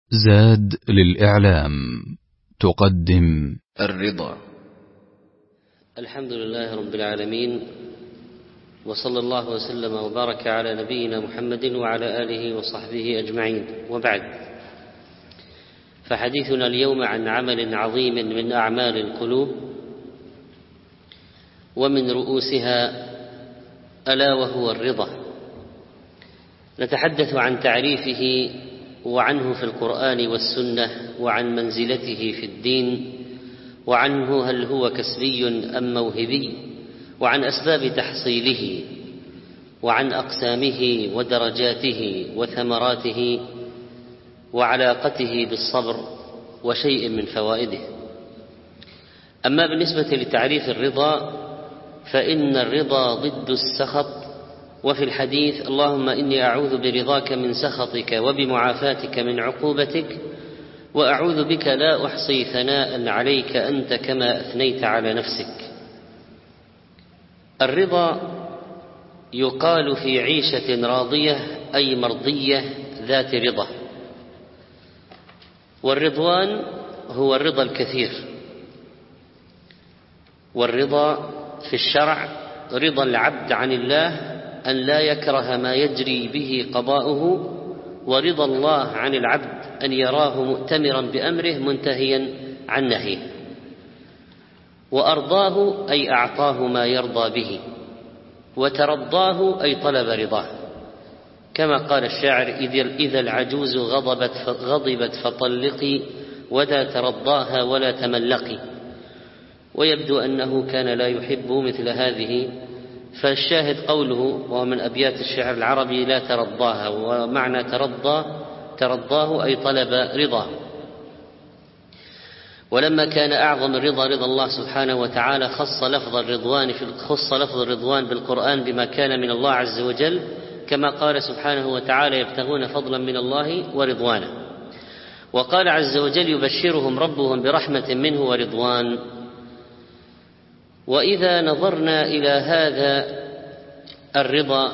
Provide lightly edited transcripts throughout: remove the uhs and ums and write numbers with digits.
زاد للإعلام تقدم الرضا. الحمد لله رب العالمين، وصلى الله وسلم وبارك على نبينا محمد وعلى آله وصحبه أجمعين، وبعد، فحديثنا اليوم عن عمل عظيم من أعمال القلوب ومن رؤوسها ألا وهو الرضا. نتحدث عن تعريفه وعنه في القرآن والسنة، وعن منزلته في الدين، وعنه هل هو كسبي أم موهبي، وعن أسباب تحصيله، وعن أقسامه ودرجاته وثمراته وعلاقته بالصبر وشيء من فوائده. أما بالنسبة لتعريف الرضا فإن الرضا ضد السخط، وفي الحديث: اللهم إني أعوذ برضاك من سخطك وبمعافاتك من عقوبتك، وأعوذ بك لا أحصي ثناء عليك أنت كما أثنيت على نفسك. الرضا يقال في عيشة راضية أي مرضية ذات رضا، والرضوان هو الرضا الكثير. والرضا في الشرع رضا العبد عن الله أن لا يكره ما يجري به قضاؤه، ورضا الله عن العبد أن يراه مؤتمرا بأمره منتهيا عن نهيه. وأرضاه أي أعطاه ما يرضى به، وترضاه أي طلب رضاه، كما قال الشاعر: إذا العجوز غضبت فطلقي ولا ترضاها ولا تملقي. ويبدو أنه كان لا يحب مثل هذه، فالشاهد قوله، وهو من أبيات الشعر العربي: لا ترضاها، ومعنى ترضاه أي طلب رضاه. ولما كان أعظم الرضا رضا الله سبحانه وتعالى خص لفظ الرضوان بالقرآن بما كان من الله عز وجل، كما قال سبحانه وتعالى: يبتغون فضلا من الله ورضوانا. وقال عز وجل: يبشرهم ربهم برحمة منه ورضوان. وإذا نظرنا إلى هذا الرضا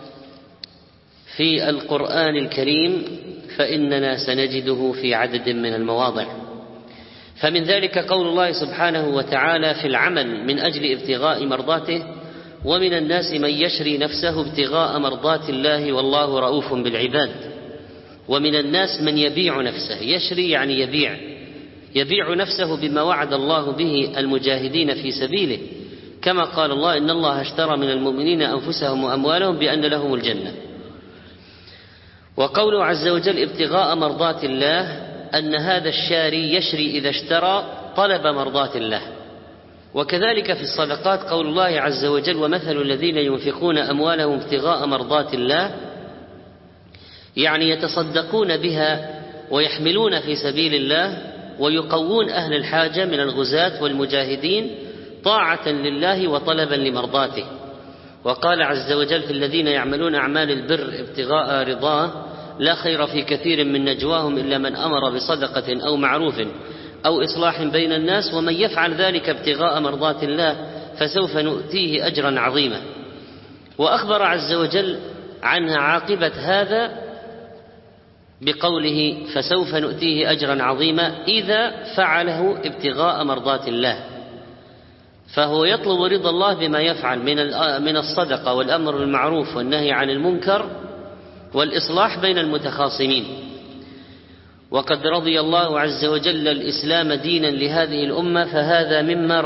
في القرآن الكريم فإننا سنجده في عدد من المواضع. فمن ذلك قول الله سبحانه وتعالى في العمل من أجل ابتغاء مرضاته: ومن الناس من يشري نفسه ابتغاء مرضات الله والله رؤوف بالعباد. ومن الناس من يبيع نفسه، يشري يعني يبيع نفسه بما وعد الله به المجاهدين في سبيله، كما قال الله: إن الله اشترى من المؤمنين أنفسهم وأموالهم بأن لهم الجنة. وقوله عز وجل ابتغاء مرضات الله، أن هذا الشاري يشري إذا اشترى طلب مرضات الله. وكذلك في الصدقات قول الله عز وجل: ومثل الذين ينفقون أموالهم ابتغاء مرضات الله، يعني يتصدقون بها ويحملون في سبيل الله ويقوون أهل الحاجة من الغزاة والمجاهدين طاعة لله وطلبا لمرضاته. وقال عز وجل: في الذين يعملون أعمال البر ابتغاء رضاه لا خير في كثير من نجواهم إلا من أمر بصدقة أو معروف أو إصلاح بين الناس، ومن يفعل ذلك ابتغاء مرضات الله فسوف نؤتيه أجرا عظيما. وأخبر عز وجل عن عاقبة هذا بقوله: فسوف نؤتيه أجرا عظيما إذا فعله ابتغاء مرضات الله. فهو يطلب رضا الله بما يفعل من الصدقة والأمر بالمعروف والنهي عن المنكر والإصلاح بين المتخاصمين. وقد رضي الله عز وجل الإسلام دينا لهذه الأمة، فهذا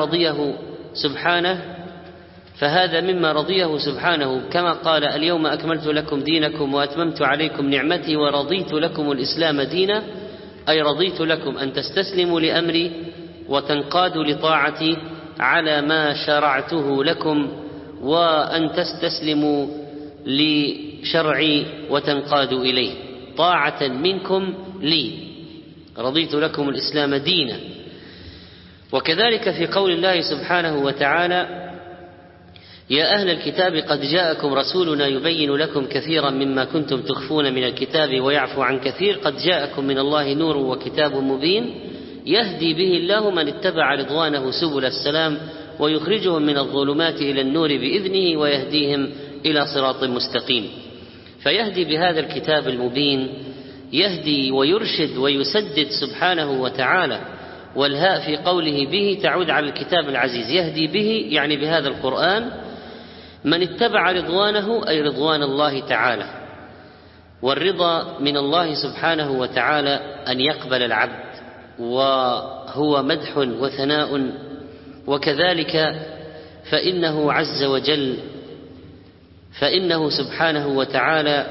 مما رضيه سبحانه، كما قال: اليوم أكملت لكم دينكم وأتممت عليكم نعمتي ورضيت لكم الإسلام دينا، أي رضيت لكم أن تستسلموا لأمري وتنقادوا لطاعتي على ما شرعته لكم، وأن تستسلموا لشرعي وتنقادوا إليه طاعة منكم لي، رضيت لكم الإسلام دينا. وكذلك في قول الله سبحانه وتعالى: يا أهل الكتاب قد جاءكم رسولنا يبين لكم كثيرا مما كنتم تخفون من الكتاب ويعفو عن كثير، قد جاءكم من الله نور وكتاب مبين يهدي به الله من اتبع رضوانه سبل السلام ويخرجهم من الظلمات إلى النور بإذنه ويهديهم إلى صراط مستقيم. فيهدي بهذا الكتاب المبين يهدي ويرشد ويسدد سبحانه وتعالى، والهاء في قوله به تعود على الكتاب العزيز، يهدي به يعني بهذا القرآن من اتبع رضوانه أي رضوان الله تعالى. والرضا من الله سبحانه وتعالى أن يقبل العبد، وهو مدح وثناء. وكذلك فإنه عز وجل فإنه سبحانه وتعالى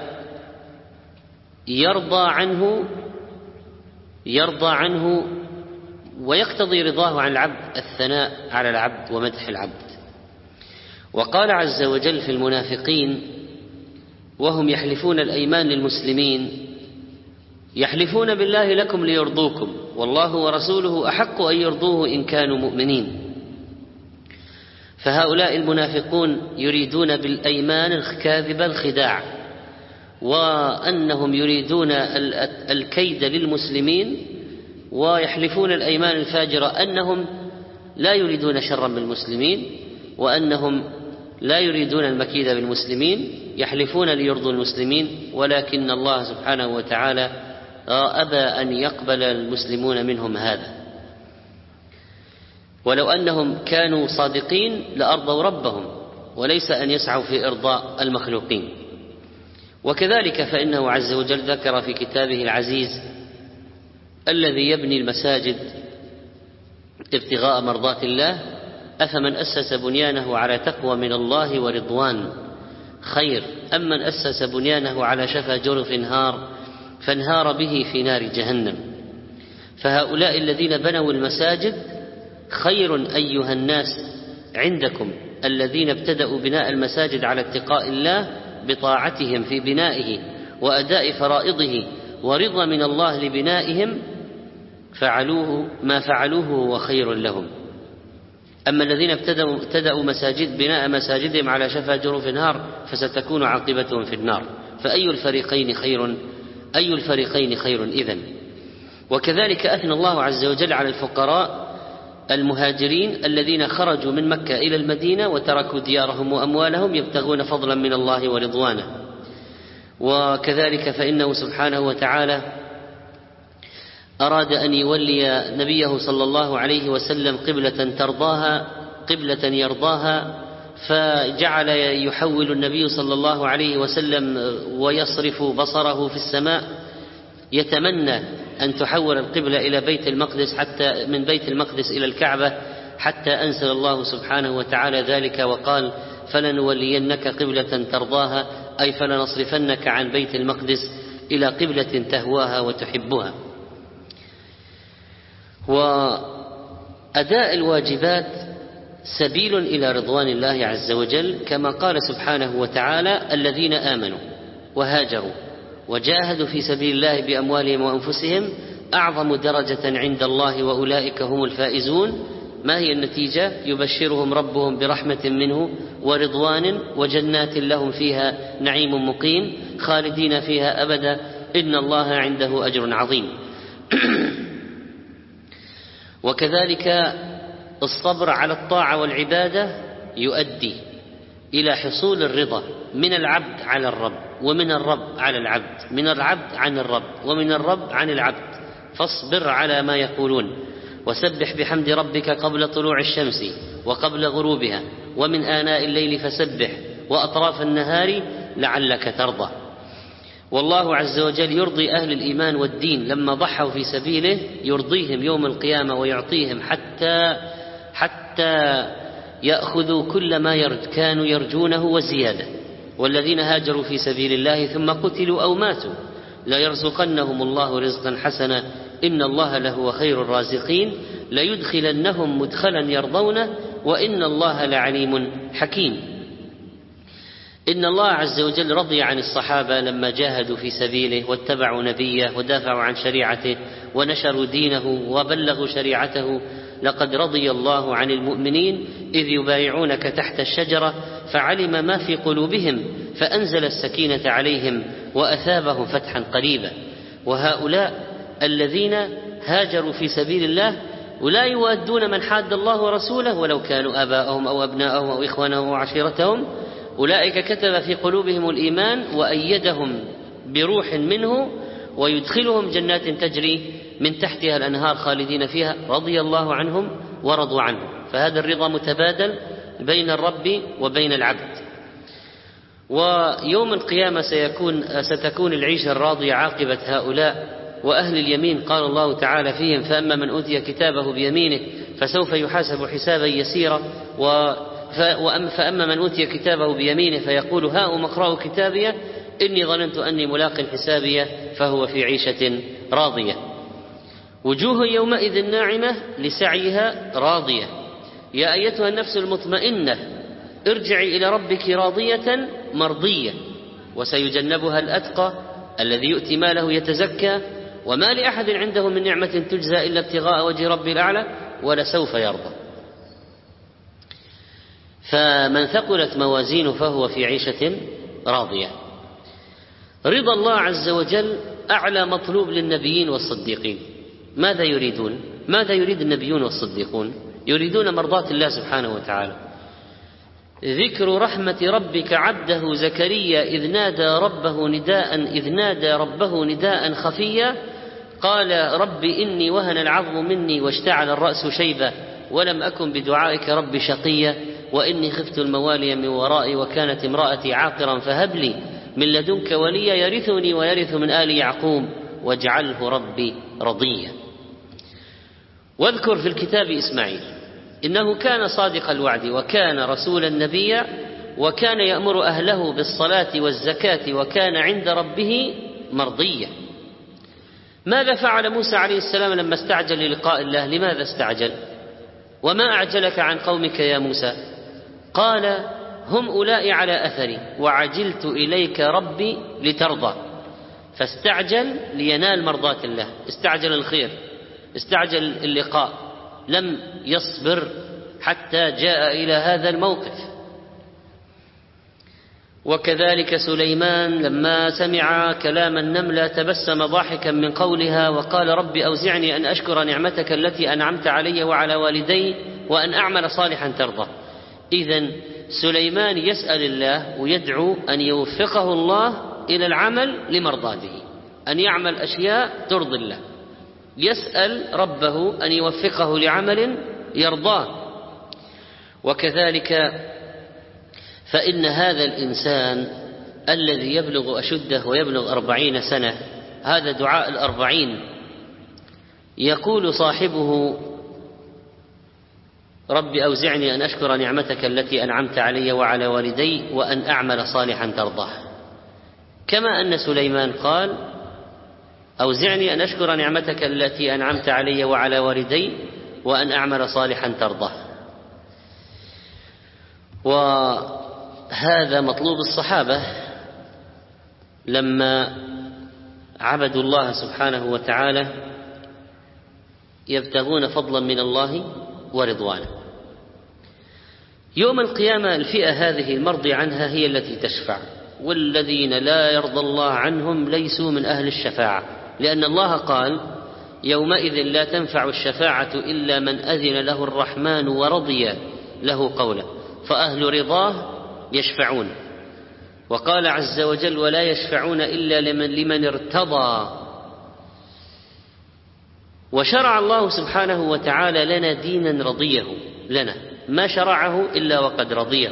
يرضى عنه ويقتضي رضاه عن العبد الثناء على العبد ومدح العبد. وقال عز وجل في المنافقين وهم يحلفون الأيمان للمسلمين يحلفون بالله لكم ليرضوكم والله ورسوله أحق أن يرضوه إن كانوا مؤمنين. فهؤلاء المنافقون يريدون بالأيمان الكاذبة الخداع، وأنهم يريدون الكيد للمسلمين، ويحلفون الأيمان الفاجرة أنهم لا يريدون شرا بالمسلمين، وأنهم لا يريدون المكيد بالمسلمين، يحلفون ليرضوا المسلمين، ولكن الله سبحانه وتعالى أبى أن يقبل المسلمون منهم هذا. ولو أنهم كانوا صادقين لأرضوا ربهم، وليس أن يسعوا في إرضاء المخلوقين. وكذلك فإنه عز وجل ذكر في كتابه العزيز الذي يبني المساجد ابتغاء مرضات الله أفمن أسس بنيانه على تقوى من الله ورضوان خير أم من أسس بنيانه على شفا جرف فانهار به في نار جهنم. فهؤلاء الذين بنوا المساجد خير أيها الناس عندكم الذين ابتدأوا بناء المساجد على اتقاء الله بطاعتهم في بنائه وأداء فرائضه ورضا من الله لبنائهم، فعلوه ما فعلوه هو خير لهم. أما الذين ابتدأوا بناء مساجدهم على شفا جرف نار فستكون عاقبتهم في النار. فأي الفريقين خير إذن. وكذلك أثنى الله عز وجل على الفقراء المهاجرين الذين خرجوا من مكة إلى المدينة وتركوا ديارهم وأموالهم يبتغون فضلا من الله ورضوانه. وكذلك فإنه سبحانه وتعالى أراد أن يولي نبيه صلى الله عليه وسلم قبلة يرضاها، فجعل يحول النبي صلى الله عليه وسلم ويصرف بصره في السماء يتمنى أن تحول القبلة إلى بيت المقدس، حتى من بيت المقدس إلى الكعبة، حتى أنزل الله سبحانه وتعالى ذلك وقال فلنولينك قبلة ترضاها، أي فلنصرفنك عن بيت المقدس إلى قبلة تهواها وتحبها. وأداء الواجبات سبيل إلى رضوان الله عز وجل، كما قال سبحانه وتعالى الذين آمنوا وهاجروا وجاهدوا في سبيل الله بأموالهم وأنفسهم أعظم درجة عند الله وأولئك هم الفائزون. ما هي النتيجة؟ يبشرهم ربهم برحمة منه ورضوان وجنات لهم فيها نعيم مقيم خالدين فيها أبدا إن الله عنده أجر عظيم. وكذلك الصبر على الطاعة والعبادة يؤدي إلى حصول الرضا من العبد على الرب، ومن الرب على العبد، من العبد عن الرب، ومن الرب عن العبد. فاصبر على ما يقولون وسبح بحمد ربك قبل طلوع الشمس وقبل غروبها ومن آناء الليل فسبح وأطراف النهار لعلك ترضى. والله عز وجل يرضي أهل الإيمان والدين لما ضحوا في سبيله، يرضيهم يوم القيامة ويعطيهم حتى يأخذوا كل ما كانوا يرجونه وزيادة. والذين هاجروا في سبيل الله ثم قتلوا أو ماتوا ليرزقنهم الله رزقا حسنا إن الله لهو خير الرازقين ليدخلنهم مدخلا يرضونه وإن الله لعليم حكيم. إن الله عز وجل رضي عن الصحابة لما جاهدوا في سبيله واتبعوا نبيه ودافعوا عن شريعته ونشروا دينه وبلغوا شريعته. لقد رضي الله عن المؤمنين إذ يبايعونك تحت الشجرة فعلم ما في قلوبهم فأنزل السكينة عليهم وأثابهم فتحا قريبا. وهؤلاء الذين هاجروا في سبيل الله ولا يوادون من حاد الله ورسوله ولو كانوا آباءهم أو أبناءهم أو إخوانهم أو عشيرتهم، أولئك كتب في قلوبهم الإيمان وأيدهم بروح منه ويدخلهم جنات تجري من تحتها الأنهار خالدين فيها رضي الله عنهم ورضوا عنه. فهذا الرضا متبادل بين الرب وبين العبد. ويوم القيامة ستكون العيشة الراضية عاقبة هؤلاء. وأهل اليمين قال الله تعالى فيهم: فأما من أوتي كتابه بيمينه فسوف يحاسب حسابا يسيرا فأما من أوتي كتابه بيمينه فيقول هاؤم اقرءوا كتابيه إني ظننت أني ملاق حسابيه فهو في عيشة راضية. وجوه يومئذ ناعمة لسعيها راضية. يا أيتها النفس المطمئنة ارجعي إلى ربك راضية مرضية وسيجنبها الأتقى الذي يؤتي ماله يتزكى وما لأحد عنده من نعمة تجزى إلا ابتغاء وجه ربي الأعلى ولسوف يرضى. فمن ثقلت موازينه فهو في عيشة راضية. رضا الله عز وجل أعلى مطلوب للنبيين والصديقين. ماذا يريدون؟ ماذا يريد النبيون والصديقون؟ يريدون مرضاة الله سبحانه وتعالى. ذكر رحمة ربك عبده زكريا إذ نادى ربه نداء خفيا قال رب إني وهن العظم مني واشتعل الرأس شيبا ولم أكن بدعائك رب شقيا وإني خفت الموالي من ورائي وكانت امرأتي عاقرا فهب لي من لدنك وليا يرثني ويرث من آل يعقوب واجعله ربي رضيا. واذكر في الكتاب إسماعيل إنه كان صادق الوعد وكان رسولا نبيا وكان يأمر أهله بالصلاة والزكاة وكان عند ربه مرضيا. ماذا فعل موسى عليه السلام لما استعجل للقاء الله؟ لماذا استعجل؟ وما أعجلك عن قومك يا موسى؟ قال هم أولئك على أثري وعجلت إليك ربي لترضى. فاستعجل لينال مرضاة الله، استعجل الخير، استعجل اللقاء، لم يصبر حتى جاء إلى هذا الموقف. وكذلك سليمان لما سمع كلام النملة تبسم ضاحكا من قولها وقال رب أوزعني أن أشكر نعمتك التي أنعمت علي وعلى والدي وأن أعمل صالحا ترضى. إذن سليمان يسأل الله ويدعو أن يوفقه الله إلى العمل لمرضاته، أن يعمل أشياء ترضي الله، يسأل ربه أن يوفقه لعمل يرضاه. وكذلك فإن هذا الإنسان الذي يبلغ أشده ويبلغ 40 سنة، هذا دعاء 40، يقول صاحبه رب أوزعني أن أشكر نعمتك التي أنعمت علي وعلى والدي وأن أعمل صالحا ترضاه. كما أن سليمان قال أوزعني أن أشكر نعمتك التي أنعمت علي وعلى والدي وأن أعمل صالحا ترضاه. وهذا مطلوب الصحابة لما عبدوا الله سبحانه وتعالى يبتغون فضلا من الله ورضوانه. يوم القيامة الفئة هذه المرضي عنها هي التي تشفع، والذين لا يرضى الله عنهم ليسوا من أهل الشفاعة، لأن الله قال يومئذ لا تنفع الشفاعة إلا من أذن له الرحمن ورضي له قولا فأهل رضاه يشفعون. وقال عز وجل ولا يشفعون إلا لمن ارتضى. وشرع الله سبحانه وتعالى لنا دينا رضيه لنا، ما شرعه إلا وقد رضيه.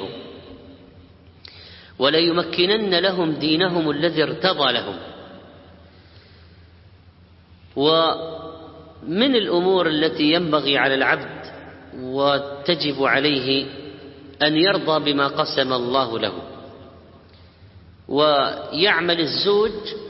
وليمكنن لهم دينهم الذي ارتضى لهم. ومن الأمور التي ينبغي على العبد وتجب عليه أن يرضى بما قسم الله له، ويعمل الزوج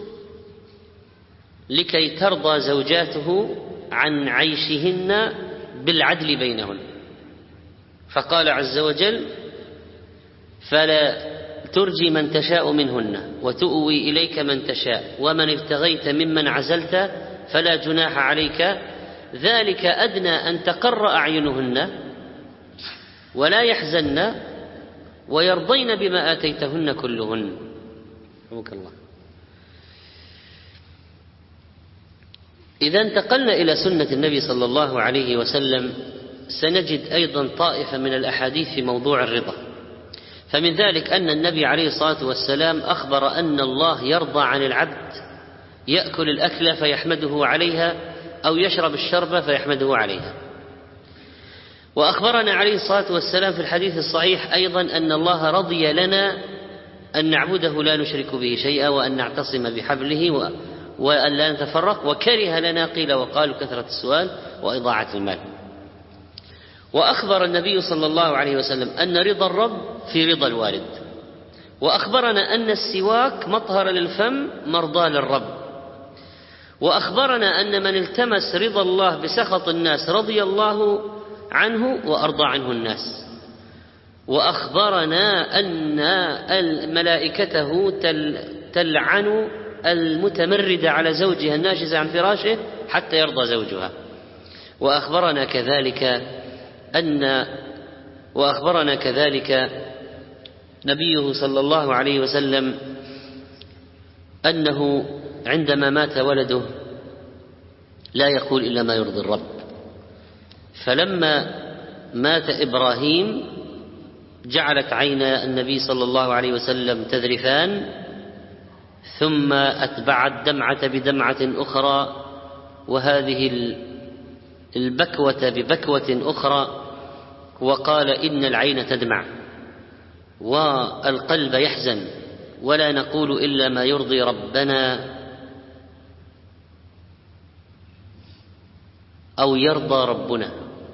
لكي ترضى زوجاته عن عيشهن بالعدل بينهن. فقال عز وجل فلا ترجي من تشاء منهن وتؤوي إليك من تشاء ومن ابتغيت ممن عزلت فلا جناح عليك ذلك أدنى أن تقر أعينهن ولا يحزن ويرضين بما آتيتهن كلهن. رحمك الله. إذا انتقلنا إلى سنة النبي صلى الله عليه وسلم سنجد أيضا طائفة من الأحاديث في موضوع الرضا. فمن ذلك أن النبي عليه الصلاة والسلام أخبر أن الله يرضى عن العبد يأكل الأكل فيحمده عليها أو يشرب الشرب فيحمده عليها. وأخبرنا عليه الصلاة والسلام في الحديث الصحيح أيضا أن الله رضي لنا أن نعبده لا نشرك به شيئا وأن نعتصم بحبله وأن لا نتفرق، وكره لنا قيل وقال كثرة السؤال وإضاعة المال. وأخبر النبي صلى الله عليه وسلم أن رضا الرب في رضا الوالد، وأخبرنا أن السواك مطهر للفم مرضى للرب، وأخبرنا أن من التمس رضا الله بسخط الناس رضي الله عنه وأرضى عنه الناس، وأخبرنا أن ملائكته تلعن المتمردة على زوجها الناشز عن فراشه حتى يرضى زوجها. وأخبرنا كذلك نبيه صلى الله عليه وسلم أنه عندما مات ولده لا يقول إلا ما يرضي الرب. فلما مات إبراهيم جعلت عينا النبي صلى الله عليه وسلم تذرفان، ثم أتبعت دمعة بدمعة أخرى، وهذه البكوة ببكوة أخرى، وقال إن العين تدمع والقلب يحزن ولا نقول إلا ما يرضي ربنا أو يرضى ربنا،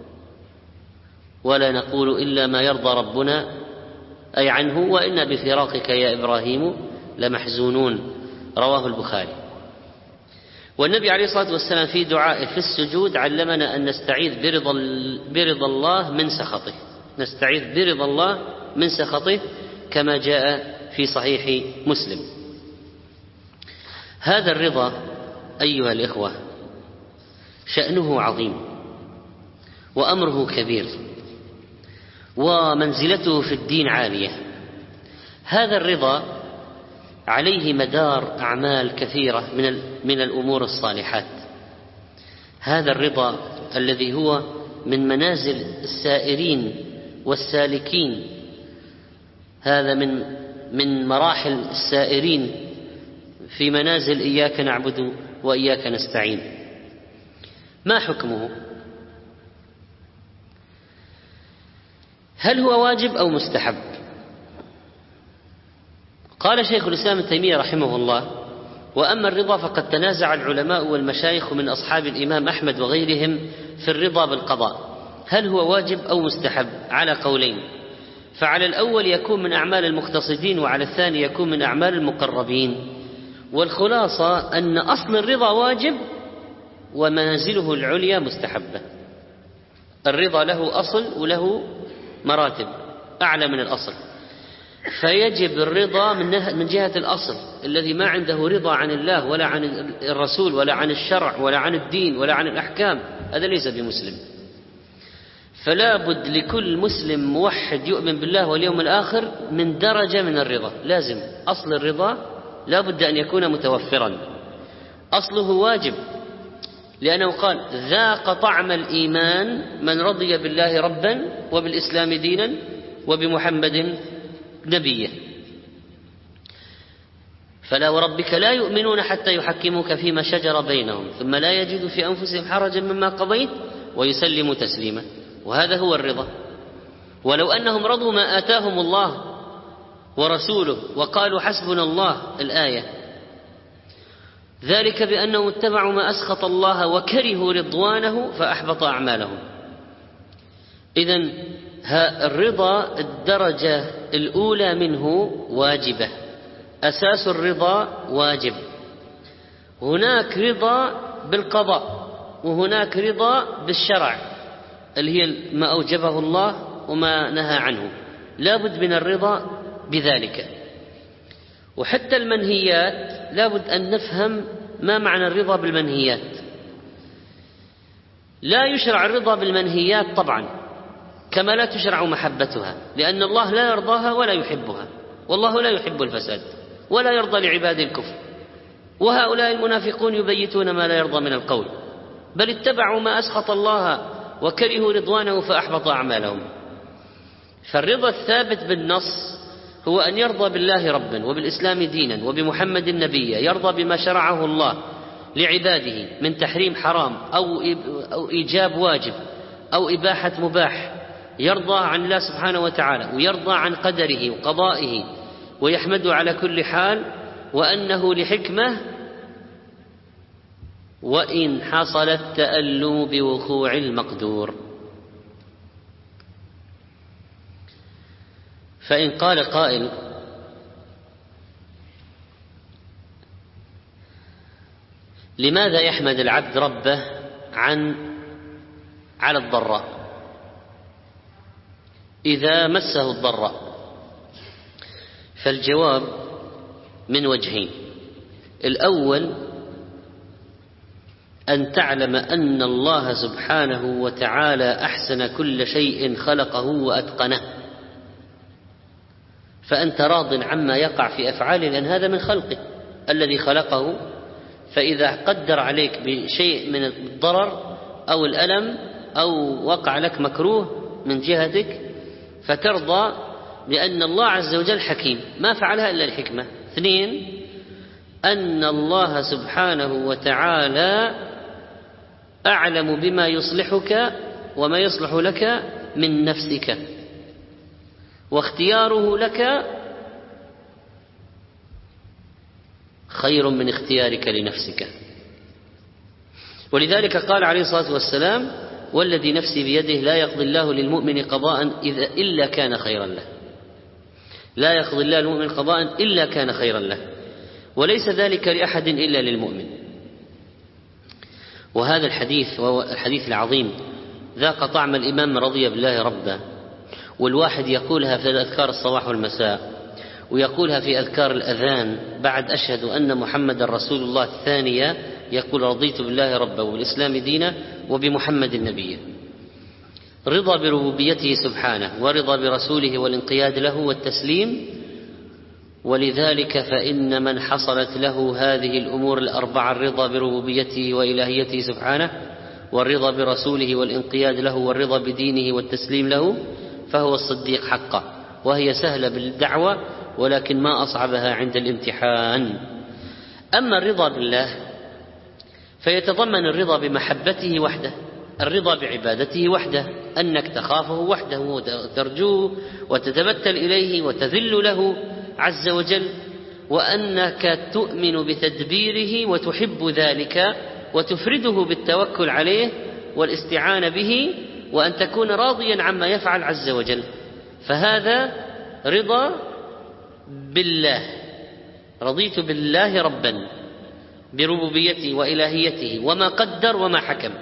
ولا نقول إلا ما يرضى ربنا أي عنه، وإنا بفراقك يا إبراهيم لمحزونون. رواه البخاري. والنبي عليه الصلاة والسلام في دعائه في السجود علمنا أن نستعيذ برضا الله من سخطه، نستعيذ برضا الله من سخطه كما جاء في صحيح مسلم. هذا الرضا أيها الإخوة شأنه عظيم وأمره كبير ومنزلته في الدين عالية. هذا الرضا عليه مدار أعمال كثيرة من الأمور الصالحات. هذا الرضا الذي هو من منازل السائرين والسالكين، هذا من مراحل السائرين في منازل إياك نعبد وإياك نستعين. ما حكمه؟ هل هو واجب أو مستحب؟ قال شيخ الإسلام ابن تيمية رحمه الله: وأما الرضا فقد تنازع العلماء والمشايخ من أصحاب الإمام أحمد وغيرهم في الرضا بالقضاء، هل هو واجب أو مستحب؟ على قولين، فعلى الأول يكون من أعمال المقتصدين، وعلى الثاني يكون من أعمال المقربين. والخلاصة أن أصل الرضا واجب ومنازله العليا مستحبة. الرضا له أصل وله مراتب أعلى من الأصل، فيجب الرضا من جهة الأصل الذي ما عنده رضا عن الله ولا عن الرسول ولا عن الشرع ولا عن الدين ولا عن الأحكام، هذا ليس بمسلم. فلا بد لكل مسلم موحد يؤمن بالله واليوم الآخر من درجة من الرضا، لازم أصل الرضا لا بد أن يكون متوفرا. أصله واجب، لأنه قال: ذاق طعم الإيمان من رضي بالله ربا وبالإسلام دينا وبمحمد نبيا. فلا وربك لا يؤمنون حتى يحكموك فيما شجر بينهم ثم لا يجدوا في أنفسهم حرجا مما قضيت ويسلموا تسليما. وهذا هو الرضا. ولو أنهم رضوا ما آتاهم الله ورسوله وقالوا حسبنا الله، الآية، ذلك بأنهم اتبعوا ما أسخط الله وكرهوا رضوانه فأحبط أعمالهم. إذن الرضا الدرجة الأولى منه واجبة، أساس الرضا واجب. هناك رضا بالقضاء وهناك رضا بالشرع اللي هي ما أوجبه الله وما نهى عنه، لا بد من الرضا بذلك. وحتى المنهيات لا بد أن نفهم ما معنى الرضا بالمنهيات. لا يشرع الرضا بالمنهيات طبعا، كما لا تشرع محبتها، لأن الله لا يرضاها ولا يحبها، والله لا يحب الفساد ولا يرضى لعباده الكفر. وهؤلاء المنافقون يبيتون ما لا يرضى من القول، بل اتبعوا ما أسخط الله وكرهوا رضوانه فأحبط أعمالهم. فالرضا الثابت بالنص هو أن يرضى بالله ربا وبالإسلام دينا وبمحمد نبيا، يرضى بما شرعه الله لعباده من تحريم حرام أو إيجاب واجب أو إباحة مباح، يرضى عن الله سبحانه وتعالى ويرضى عن قدره وقضائه ويحمده على كل حال، وأنه لحكمة وإن حصل التألم بوقوع المقدور. فإن قال قائل: لماذا يحمد العبد ربه على الضراء إذا مسه الضراء؟ فالجواب من وجهين: الأول أن تعلم أن الله سبحانه وتعالى أحسن كل شيء خلقه وأتقنه، فأنت راض عما يقع في أفعاله لأن هذا من خلقه الذي خلقه، فإذا قدر عليك بشيء من الضرر أو الألم أو وقع لك مكروه من جهتك فترضى لأن الله عز وجل حكيم ما فعلها إلا الحكمة. اثنين: أن الله سبحانه وتعالى أعلم بما يصلحك وما يصلح لك من نفسك، واختياره لك خير من اختيارك لنفسك. ولذلك قال عليه الصلاة والسلام: والذي نفسي بيده لا يقضي الله للمؤمن قضاء إلا كان خيرا له. لا يقضي الله للمؤمن قضاء إلا كان خيرا له، وليس ذلك لأحد إلا للمؤمن. وهذا الحديث وهو الحديث العظيم ذاق طعم الإمام رضي بالله ربا، والواحد يقولها في أذكار الصباح والمساء، ويقولها في أذكار الأذان بعد أشهد أن محمد رسول الله الثانية، يقول: رضيت بالله ربا وبالإسلام دينا وبمحمد نبيا. رضا بربوبيته سبحانه، ورضا برسوله والانقياد له والتسليم. ولذلك فإن من حصلت له هذه الأمور الأربعة: الرضا بربوبيته وإلهيته سبحانه، والرضا برسوله والانقياد له، والرضا بدينه والتسليم له، فهو الصديق حقا. وهي سهلة بالدعوة ولكن ما أصعبها عند الامتحان. أما الرضا بالله فيتضمن الرضا بمحبته وحده، الرضا بعبادته وحده، أنك تخافه وحده وترجوه وتتبتل إليه وتذل له عز وجل، وأنك تؤمن بتدبيره وتحب ذلك وتفرده بالتوكل عليه والاستعانة به، وأن تكون راضيا عما يفعل عز وجل. فهذا رضا بالله. رضيت بالله ربا بربوبيته وإلهيته وما قدر وما حكم.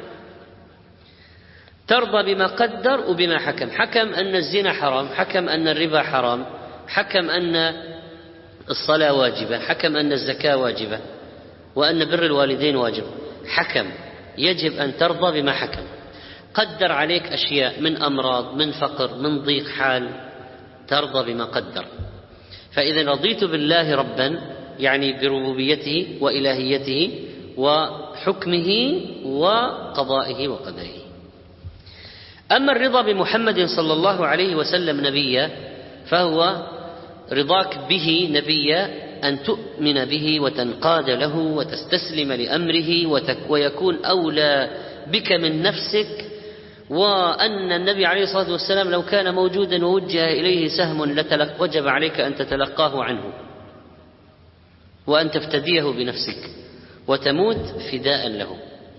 ترضى بما قدر وبما حكم. حكم أن الزنا حرام، حكم أن الربا حرام، حكم أن الصلاة واجبة، حكم أن الزكاة واجبة، وأن بر الوالدين واجب. حكم، يجب أن ترضى بما حكم. قدر عليك أشياء من أمراض، من فقر، من ضيق حال، ترضى بما قدر. فإذا رضيت بالله ربا يعني بربوبيته وإلهيته وحكمه وقضائه وقدره. أما الرضا بمحمد صلى الله عليه وسلم نبيا فهو رضاك به نبيا، أن تؤمن به وتنقاد له وتستسلم لأمره ويكون أولى بك من نفسك، وأن النبي عليه الصلاة والسلام لو كان موجودا ووجه إليه سهم وجب عليك أن تتلقاه عنه وأن تفتديه بنفسك وتموت فداء له.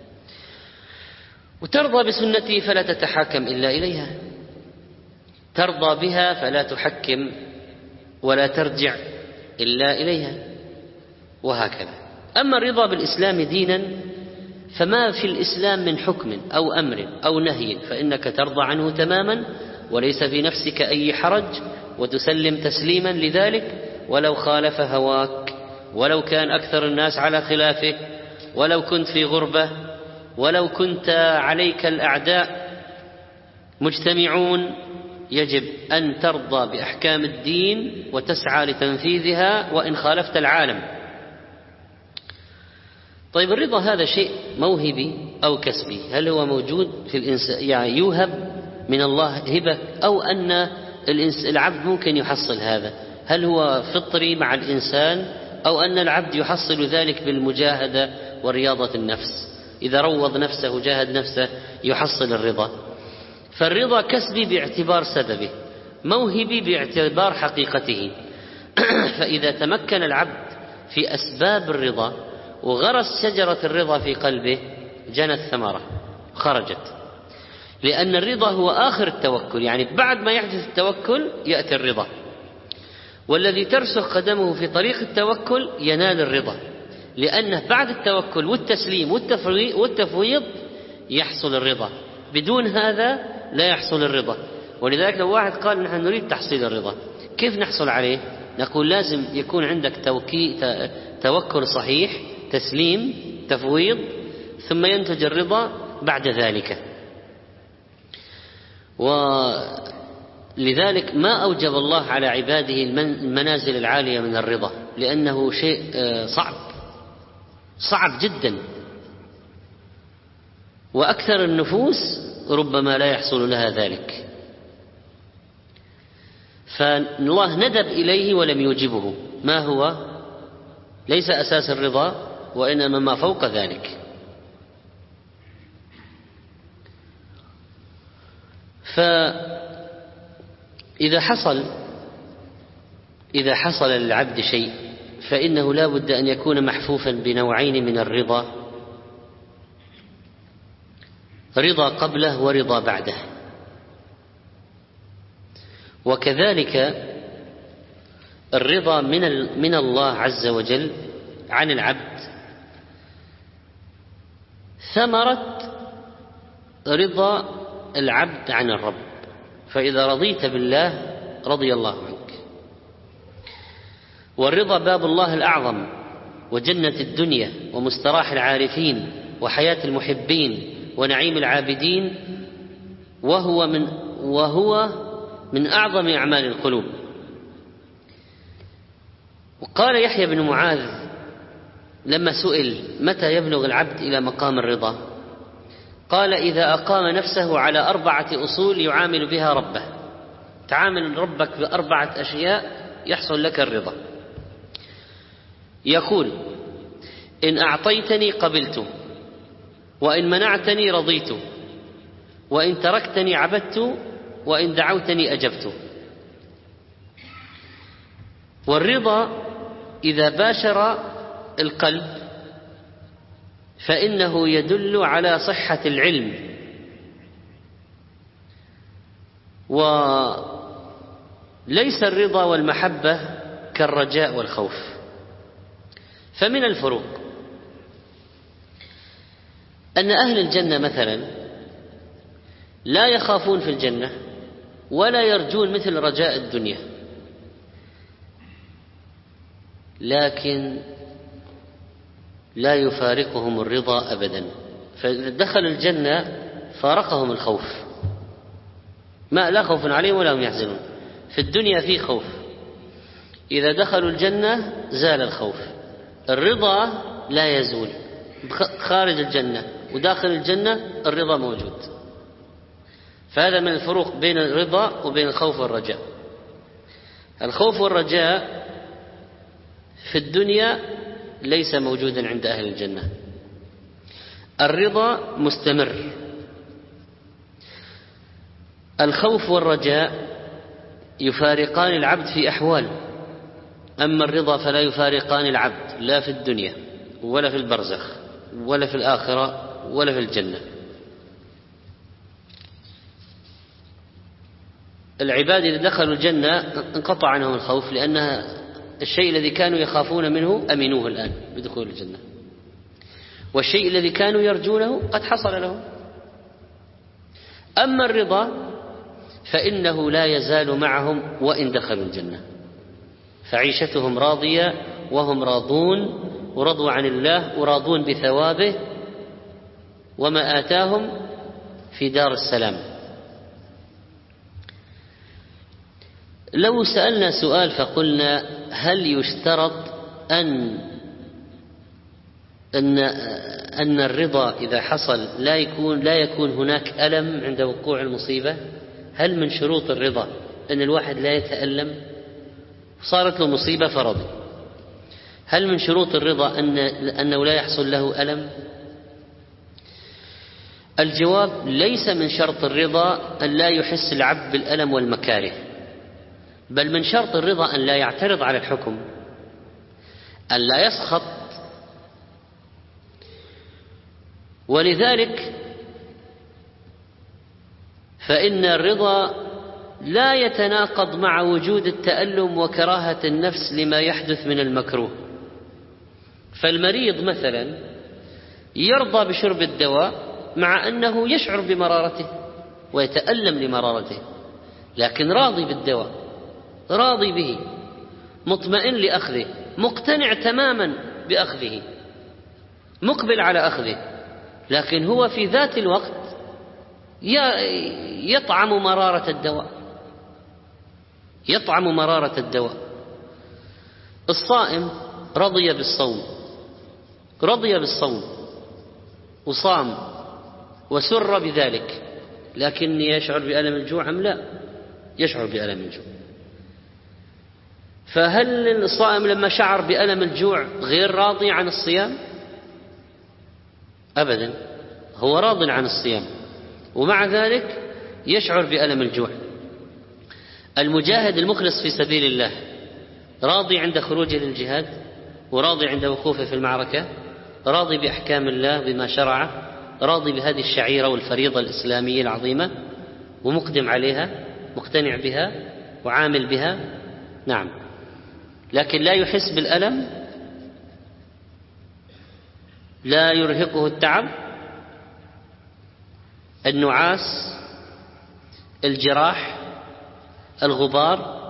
وترضى بسنته فلا تتحاكم إلا إليها، ترضى بها فلا تحكم ولا ترجع إلا إليها، وهكذا. أما الرضا بالإسلام دينا فما في الإسلام من حكم أو أمر أو نهي فإنك ترضى عنه تماما وليس في نفسك أي حرج، وتسلم تسليما لذلك ولو خالف هواك، ولو كان أكثر الناس على خلافه، ولو كنت في غربة، ولو كنت عليك الأعداء مجتمعون. يجب أن ترضى بأحكام الدين وتسعى لتنفيذها وإن خالفت العالم. طيب، الرضا هذا شيء موهبي أو كسبي؟ هل هو موجود في الإنسان يعني يوهب من الله هبة، أو أن العبد ممكن يحصل هذا؟ هل هو فطري مع الإنسان أو أن العبد يحصل ذلك بالمجاهدة ورياضة النفس؟ إذا روض نفسه وجاهد نفسه يحصل الرضا. فالرضا كسبي باعتبار سببه، موهبي باعتبار حقيقته. فإذا تمكن العبد في أسباب الرضا وغرس شجرة الرضا في قلبه جنت ثمرة خرجت، لأن الرضا هو آخر التوكل، يعني بعد ما يحدث التوكل يأتي الرضا، والذي ترسخ قدمه في طريق التوكل ينال الرضا، لأنه بعد التوكل والتسليم والتفويض يحصل الرضا، بدون هذا لا يحصل الرضا. ولذلك لو واحد قال نحن نريد تحصيل الرضا، كيف نحصل عليه؟ نقول لازم يكون عندك توكل صحيح، تسليم، تفويض، ثم ينتج الرضا بعد ذلك. ولذلك ما أوجب الله على عباده المنازل العالية من الرضا، لأنه شيء صعب جدا، وأكثر النفوس ربما لا يحصل لها ذلك. فالله ندب إليه ولم يوجبه، ما هو؟ ليس أساس الرضا وإنما ما فوق ذلك. فإذا حصل للعبد شيء فإنه لا بد أن يكون محفوفا بنوعين من الرضا: رضا قبله ورضا بعده. وكذلك الرضا من الله عز وجل عن العبد ثمرة رضا العبد عن الرب. فإذا رضيت بالله رضي الله عنك. والرضا باب الله الأعظم وجنة الدنيا ومستراح العارفين وحياة المحبين ونعيم العابدين، وهو من أعظم أعمال القلوب. وقال يحيى بن معاذ لما سئل متى يبلغ العبد إلى مقام الرضا، قال: إذا أقام نفسه على 4 أصول يعامل بها ربه. تعامل ربك ب4 أشياء يحصل لك الرضا. يقول: إن أعطيتني قبلت، وإن منعتني رضيت، وإن تركتني عبدت، وإن دعوتني أجبت. والرضا إذا باشر القلب فإنه يدل على صحة العلم، وليس الرضا والمحبة كالرجاء والخوف. فمن الفروق أن أهل الجنة مثلا لا يخافون في الجنة ولا يرجون مثل رجاء الدنيا، لكن لا يفارقهم الرضا أبدا. فإذا دخلوا الجنة فارقهم الخوف، لا خوف عليهم ولا هم يحزنون. في الدنيا في خوف، إذا دخلوا الجنة زال الخوف. الرضا لا يزول، خارج الجنة وداخل الجنة الرضا موجود. فهذا من الفروق بين الرضا وبين الخوف والرجاء. الخوف والرجاء في الدنيا ليس موجودا عند أهل الجنة. الرضا مستمر. الخوف والرجاء يفارقان العبد في أحوال، أما الرضا فلا يفارقان العبد لا في الدنيا ولا في البرزخ ولا في الآخرة ولا في الجنة. العباد إذا دخلوا الجنة انقطع عنهم الخوف، لأنها الشيء الذي كانوا يخافون منه أمنوه الآن بدخول الجنة، والشيء الذي كانوا يرجونه قد حصل لهم. أما الرضا فإنه لا يزال معهم وإن دخلوا الجنة، فعيشتهم راضية وهم راضون، ورضوا عن الله وراضون بثوابه وما آتاهم في دار السلام. لو سألنا سؤال فقلنا: هل يشترط أن الرضا إذا حصل لا يكون هناك ألم عند وقوع المصيبة؟ هل من شروط الرضا أن الواحد لا يتألم؟ صارت له مصيبة فرضي، هل من شروط الرضا أنه لا يحصل له ألم؟ الجواب: ليس من شرط الرضا أن لا يحس العبد بالألم والمكاره، بل من شرط الرضا أن لا يعترض على الحكم، أن لا يسخط. ولذلك فإن الرضا لا يتناقض مع وجود التألم وكراهة النفس لما يحدث من المكروه. فالمريض مثلا يرضى بشرب الدواء مع أنه يشعر بمرارته ويتألم لمرارته، لكن راضي بالدواء، راضي به، مطمئن لأخذه، مقتنع تماما بأخذه، مقبل على أخذه، لكن هو في ذات الوقت يطعم مرارة الدواء، يطعم مرارة الدواء. الصائم رضي بالصوم، رضي بالصوم وصام وسر بذلك، لكن يشعر بألم الجوع أم لا؟ يشعر بألم الجوع. فهل الصائم لما شعر بألم الجوع غير راضي عن الصيام؟ أبدا، هو راض عن الصيام ومع ذلك يشعر بألم الجوع. المجاهد المخلص في سبيل الله راضي عند خروجه للجهاد، وراضي عند وقوفه في المعركة، راضي بأحكام الله بما شرعه، راضي بهذه الشعيرة والفريضة الإسلامية العظيمة ومقدم عليها، مقتنع بها وعامل بها، نعم، لكن لا يحس بالألم، لا يرهقه التعب، النعاس، الجراح، الغبار.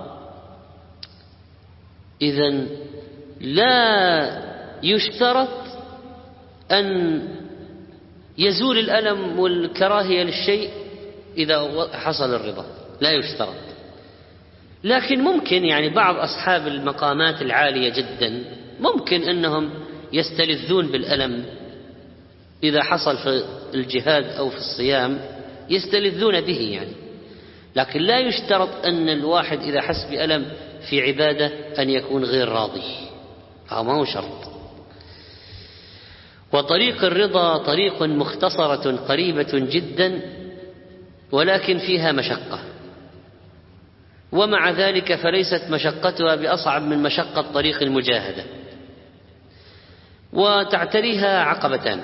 إذن لا يشترط أن يزول الألم والكراهية للشيء إذا حصل الرضا، لا يشترط. لكن ممكن يعني بعض أصحاب المقامات العالية جدا ممكن أنهم يستلذون بالألم إذا حصل في الجهاد أو في الصيام، يستلذون به يعني، لكن لا يشترط أن الواحد إذا حس بألم في عبادة أن يكون غير راضي، ما هو شرط. وطريق الرضا طريق مختصرة قريبة جدا، ولكن فيها مشقة، ومع ذلك فليست مشقتها بأصعب من مشقة طريق المجاهدة، وتعتريها عقبتان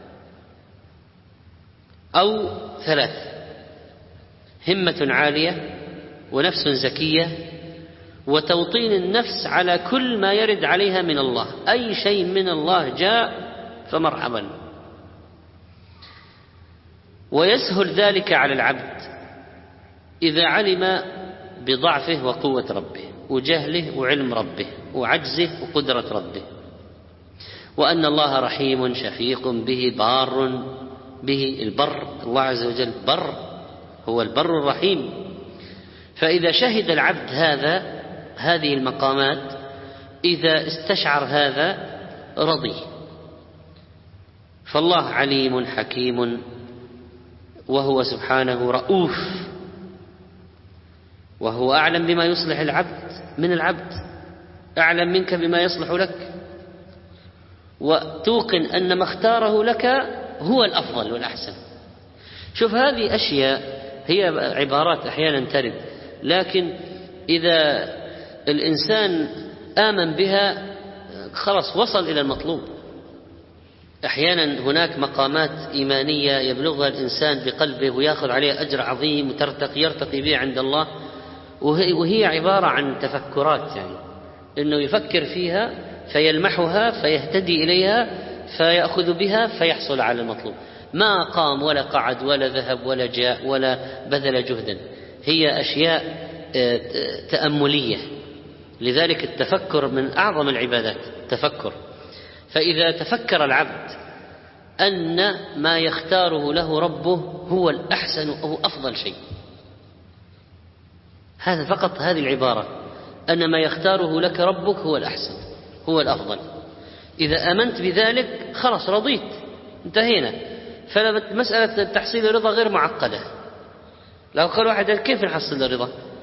أو ثلاث: همة عالية، ونفس زكية، وتوطين النفس على كل ما يرد عليها من الله، أي شيء من الله جاء فمرحبا. ويسهل ذلك على العبد إذا علم بضعفه وقوة ربه وجهله وعلم ربه وعجزه وقدرة ربه، وأن الله رحيم شفيق به بار به. البر الله عز وجل بر، هو البر الرحيم. فإذا شهد العبد هذه المقامات، إذا استشعر هذا رضي. فالله عليم حكيم، وهو سبحانه رؤوف، وهو أعلم بما يصلح العبد من العبد، أعلم منك بما يصلح لك، وتوقن أن ما اختاره لك هو الأفضل والأحسن. شوف، هذه أشياء هي عبارات أحيانا ترد، لكن إذا الإنسان آمن بها خلاص وصل إلى المطلوب. أحيانا هناك مقامات إيمانية يبلغها الإنسان بقلبه ويأخذ عليها أجر عظيم يرتقي به عند الله، وهي عبارة عن تفكرات، يعني إنه يفكر فيها فيلمحها فيهتدي إليها فيأخذ بها فيحصل على المطلوب. ما قام ولا قعد ولا ذهب ولا جاء ولا بذل جهدا، هي أشياء تأملية. لذلك التفكر من أعظم العبادات، التفكر. فإذا تفكر العبد أن ما يختاره له ربه هو الأحسن أو أفضل شيء، هذا فقط، هذه العبارة، أن ما يختاره لك ربك هو الأحسن هو الأفضل، إذا آمنت بذلك خلاص رضيت، انتهينا. فمسألة تحصيل الرضا غير معقدة. لو قال واحد كيف نحصل الرضا؟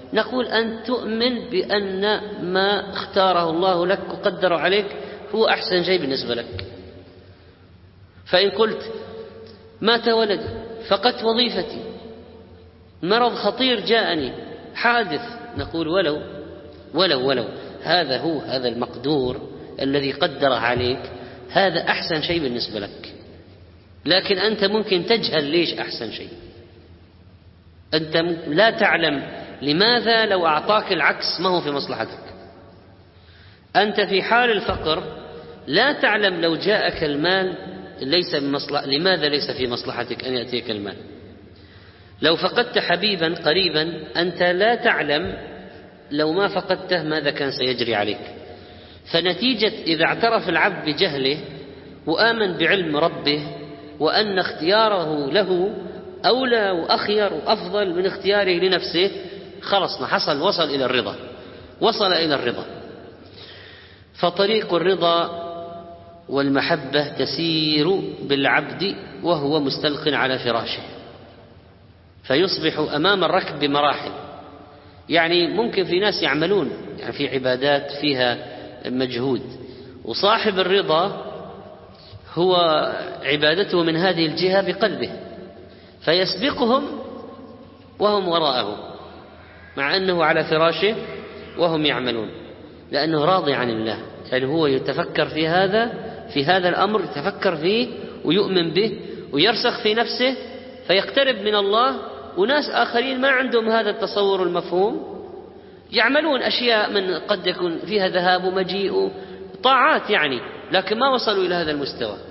نقول أن تؤمن بأن ما اختاره الله لك وقدره عليك هو أحسن شيء بالنسبة لك. فإن قلت مات ولدي، فقدت وظيفتي، مرض خطير جاءني، حادث، نقول ولو هذا المقدور الذي قدره عليك هذا أحسن شيء بالنسبة لك. لكن أنت ممكن تجهل ليش أحسن شيء، أنت لا تعلم لماذا لو أعطاك العكس ما هو في مصلحتك. أنت في حال الفقر لا تعلم لو جاءك المال لماذا ليس في مصلحتك أن يأتيك المال. لو فقدت حبيبا قريبا أنت لا تعلم لو ما فقدته ماذا كان سيجري عليك. فنتيجة إذا اعترف العبد بجهله وآمن بعلم ربه وأن اختياره له أولى وأخير وأفضل من اختياره لنفسه، خلصنا وصل إلى الرضا. فطريق الرضا والمحبة تسير بالعبد وهو مستلق على فراشه، فيصبح أمام الركب بمراحل. يعني ممكن في ناس يعملون يعني في عبادات فيها مجهود، وصاحب الرضا هو عبادته من هذه الجهة بقلبه، فيسبقهم وهم وراءه مع أنه على فراشه وهم يعملون، لأنه راضي عن الله. يعني هو يتفكر في هذا الأمر، يتفكر فيه ويؤمن به ويرسخ في نفسه فيقترب من الله. وناس آخرين ما عندهم هذا التصور المفهوم، يعملون أشياء من قد يكون فيها ذهاب ومجيء طاعات يعني، لكن ما وصلوا إلى هذا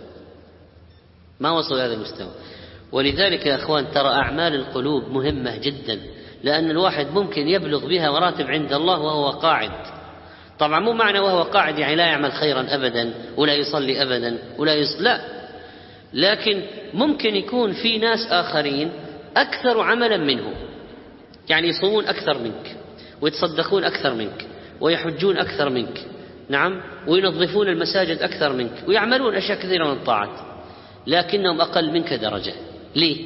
المستوى. ولذلك يا أخوان ترى أعمال القلوب مهمة جدا، لأن الواحد ممكن يبلغ بها مراتب عند الله وهو قاعد. طبعا مو معنى وهو قاعد يعني لا يعمل خيرا أبدا ولا يصلي أبدا لا، لكن ممكن يكون في ناس آخرين أكثر عملا منه، يعني يصومون أكثر منك ويتصدقون أكثر منك ويحجون أكثر منك، نعم، وينظفون المساجد أكثر منك ويعملون أشياء كثيرة من الطاعات، لكنهم أقل منك درجة. ليه؟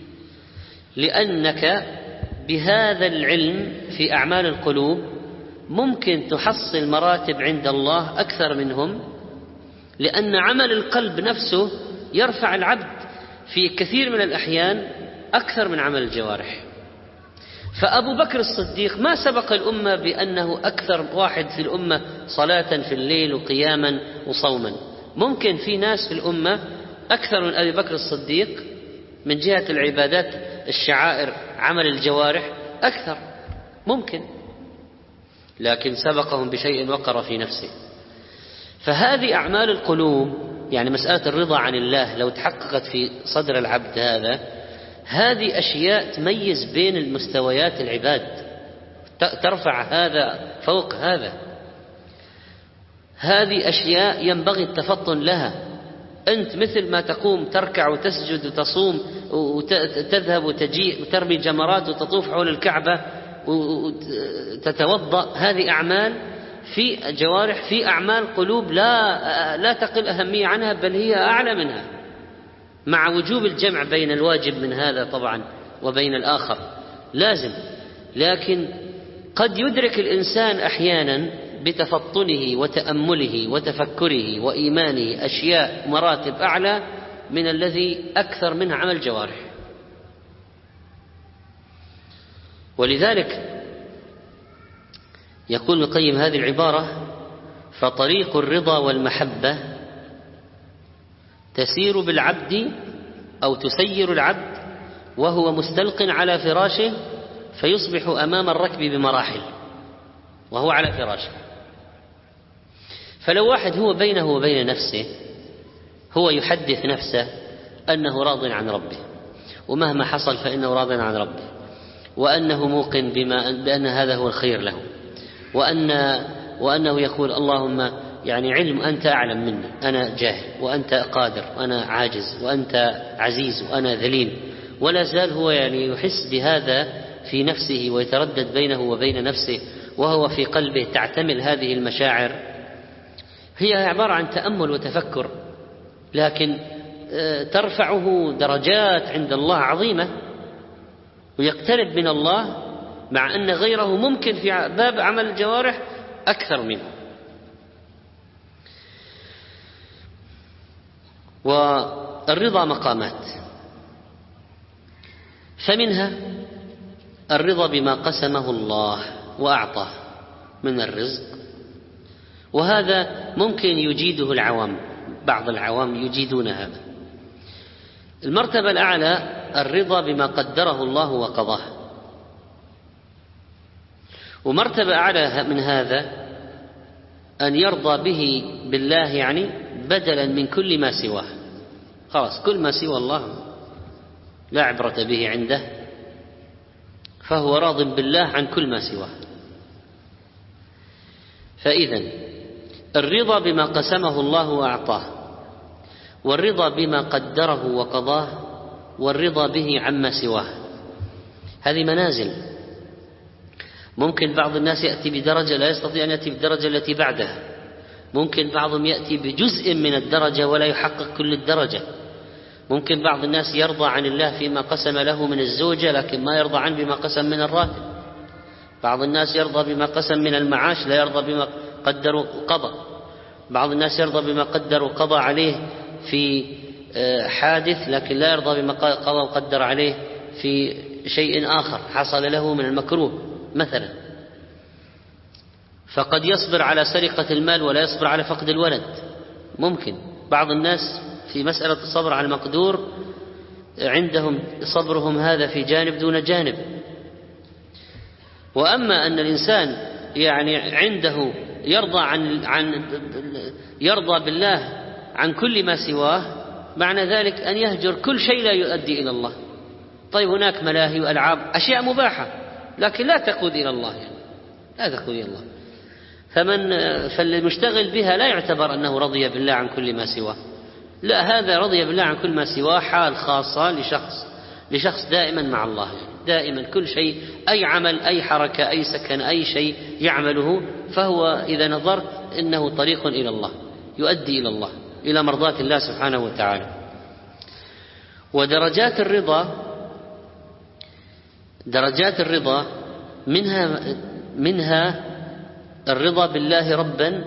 لأنك بهذا العلم في أعمال القلوب ممكن تحصل مراتب عند الله أكثر منهم، لأن عمل القلب نفسه يرفع العبد في كثير من الأحيان أكثر من عمل الجوارح. فأبو بكر الصديق ما سبق الأمة بأنه أكثر واحد في الأمة صلاة في الليل وقياما وصوما. ممكن في ناس في الأمة أكثر من أبي بكر الصديق من جهة العبادات الشعائر عمل الجوارح أكثر ممكن، لكن سبقهم بشيء وقر في نفسه. فهذه أعمال القلوب، يعني مسألة الرضا عن الله لو تحققت في صدر العبد هذه أشياء تميز بين المستويات العباد، ترفع هذا فوق هذا. هذه أشياء ينبغي التفطن لها. أنت مثل ما تقوم تركع وتسجد وتصوم وتذهب وتجيء وترمي جمرات وتطوف حول الكعبة وتتوضأ، هذه أعمال في جوارح، في أعمال قلوب لا تقل أهمية عنها، بل هي أعلى منها، مع وجوب الجمع بين الواجب من هذا طبعا وبين الآخر لازم. لكن قد يدرك الإنسان أحيانا بتفطنه وتأمله وتفكره وإيمانه أشياء مراتب أعلى من الذي أكثر منها عمل جوارح. ولذلك يقول ابن القيم هذه العبارة: فطريق الرضا والمحبة تسير بالعبد أو تسير العبد وهو مستلق على فراشه، فيصبح أمام الركب بمراحل وهو على فراشه. فلو واحد هو بينه وبين نفسه هو يحدث نفسه أنه راض عن ربه، ومهما حصل فإنه راض عن ربه، وأنه موقن بأن هذا هو الخير له، وأنه يقول اللهم يعني علم أنت أعلم مني، أنا جاهل وأنت قادر وأنا عاجز وأنت عزيز وأنا ذليل، ولا زال هو يعني يحس بهذا في نفسه ويتردد بينه وبين نفسه، وهو في قلبه تعتمل هذه المشاعر. هي عبارة عن تأمل وتفكر، لكن ترفعه درجات عند الله عظيمة، ويقترب من الله مع أن غيره ممكن في باب عمل الجوارح أكثر منه. والرضا مقامات، فمنها الرضا بما قسمه الله وأعطاه من الرزق، وهذا ممكن يجيده العوام، بعض العوام يجيدون هذا. المرتبة الأعلى الرضا بما قدره الله وقضاه، ومرتبة أعلى من هذا أن يرضى به بالله، يعني بدلا من كل ما سواه. خلاص كل ما سوى الله لا عبرة به عنده، فهو راض بالله عن كل ما سواه. فإذا الرضا بما قسمه الله وأعطاه، والرضا بما قدره وقضاه، والرضا به عما سواه، هذه منازل. ممكن بعض الناس يأتي بدرجة لا يستطيع أن يأتي بالدرجة التي بعدها، ممكن بعضهم يأتي بجزء من الدرجة ولا يحقق كل الدرجة. ممكن بعض الناس يرضى عن الله فيما قسم له من الزوجة لكن ما يرضى عنه بما قسم من الراتب. بعض الناس يرضى بما قسم من المعاش لا يرضى بما قدر وقضى. بعض الناس يرضى بما قدر وقضى عليه في حادث لكن لا يرضى بما قضى وقدر عليه في شيء آخر حصل له من المكروه مثلا. فقد يصبر على سرقة المال ولا يصبر على فقد الولد. ممكن بعض الناس في مسألة الصبر على المقدور عندهم صبرهم هذا في جانب دون جانب. وأما أن الإنسان يعني عنده يرضى بالله عن كل ما سواه، معنى ذلك أن يهجر كل شيء لا يؤدي إلى الله. طيب هناك ملاهي وألعاب أشياء مباحة لكن لا تقود إلى الله، يعني لا تقود إلى الله. فالمشتغل بها لا يعتبر أنه رضي بالله عن كل ما سواه، لا، هذا رضي بالله عن كل ما سواه حال خاصة لشخص دائما مع الله، دائما كل شيء، أي عمل، أي حركة، أي سكن، أي شيء يعمله فهو إذا نظرت إنه طريق إلى الله يؤدي إلى الله، إلى مرضاة الله سبحانه وتعالى. ودرجات الرضا منها الرضا بالله ربا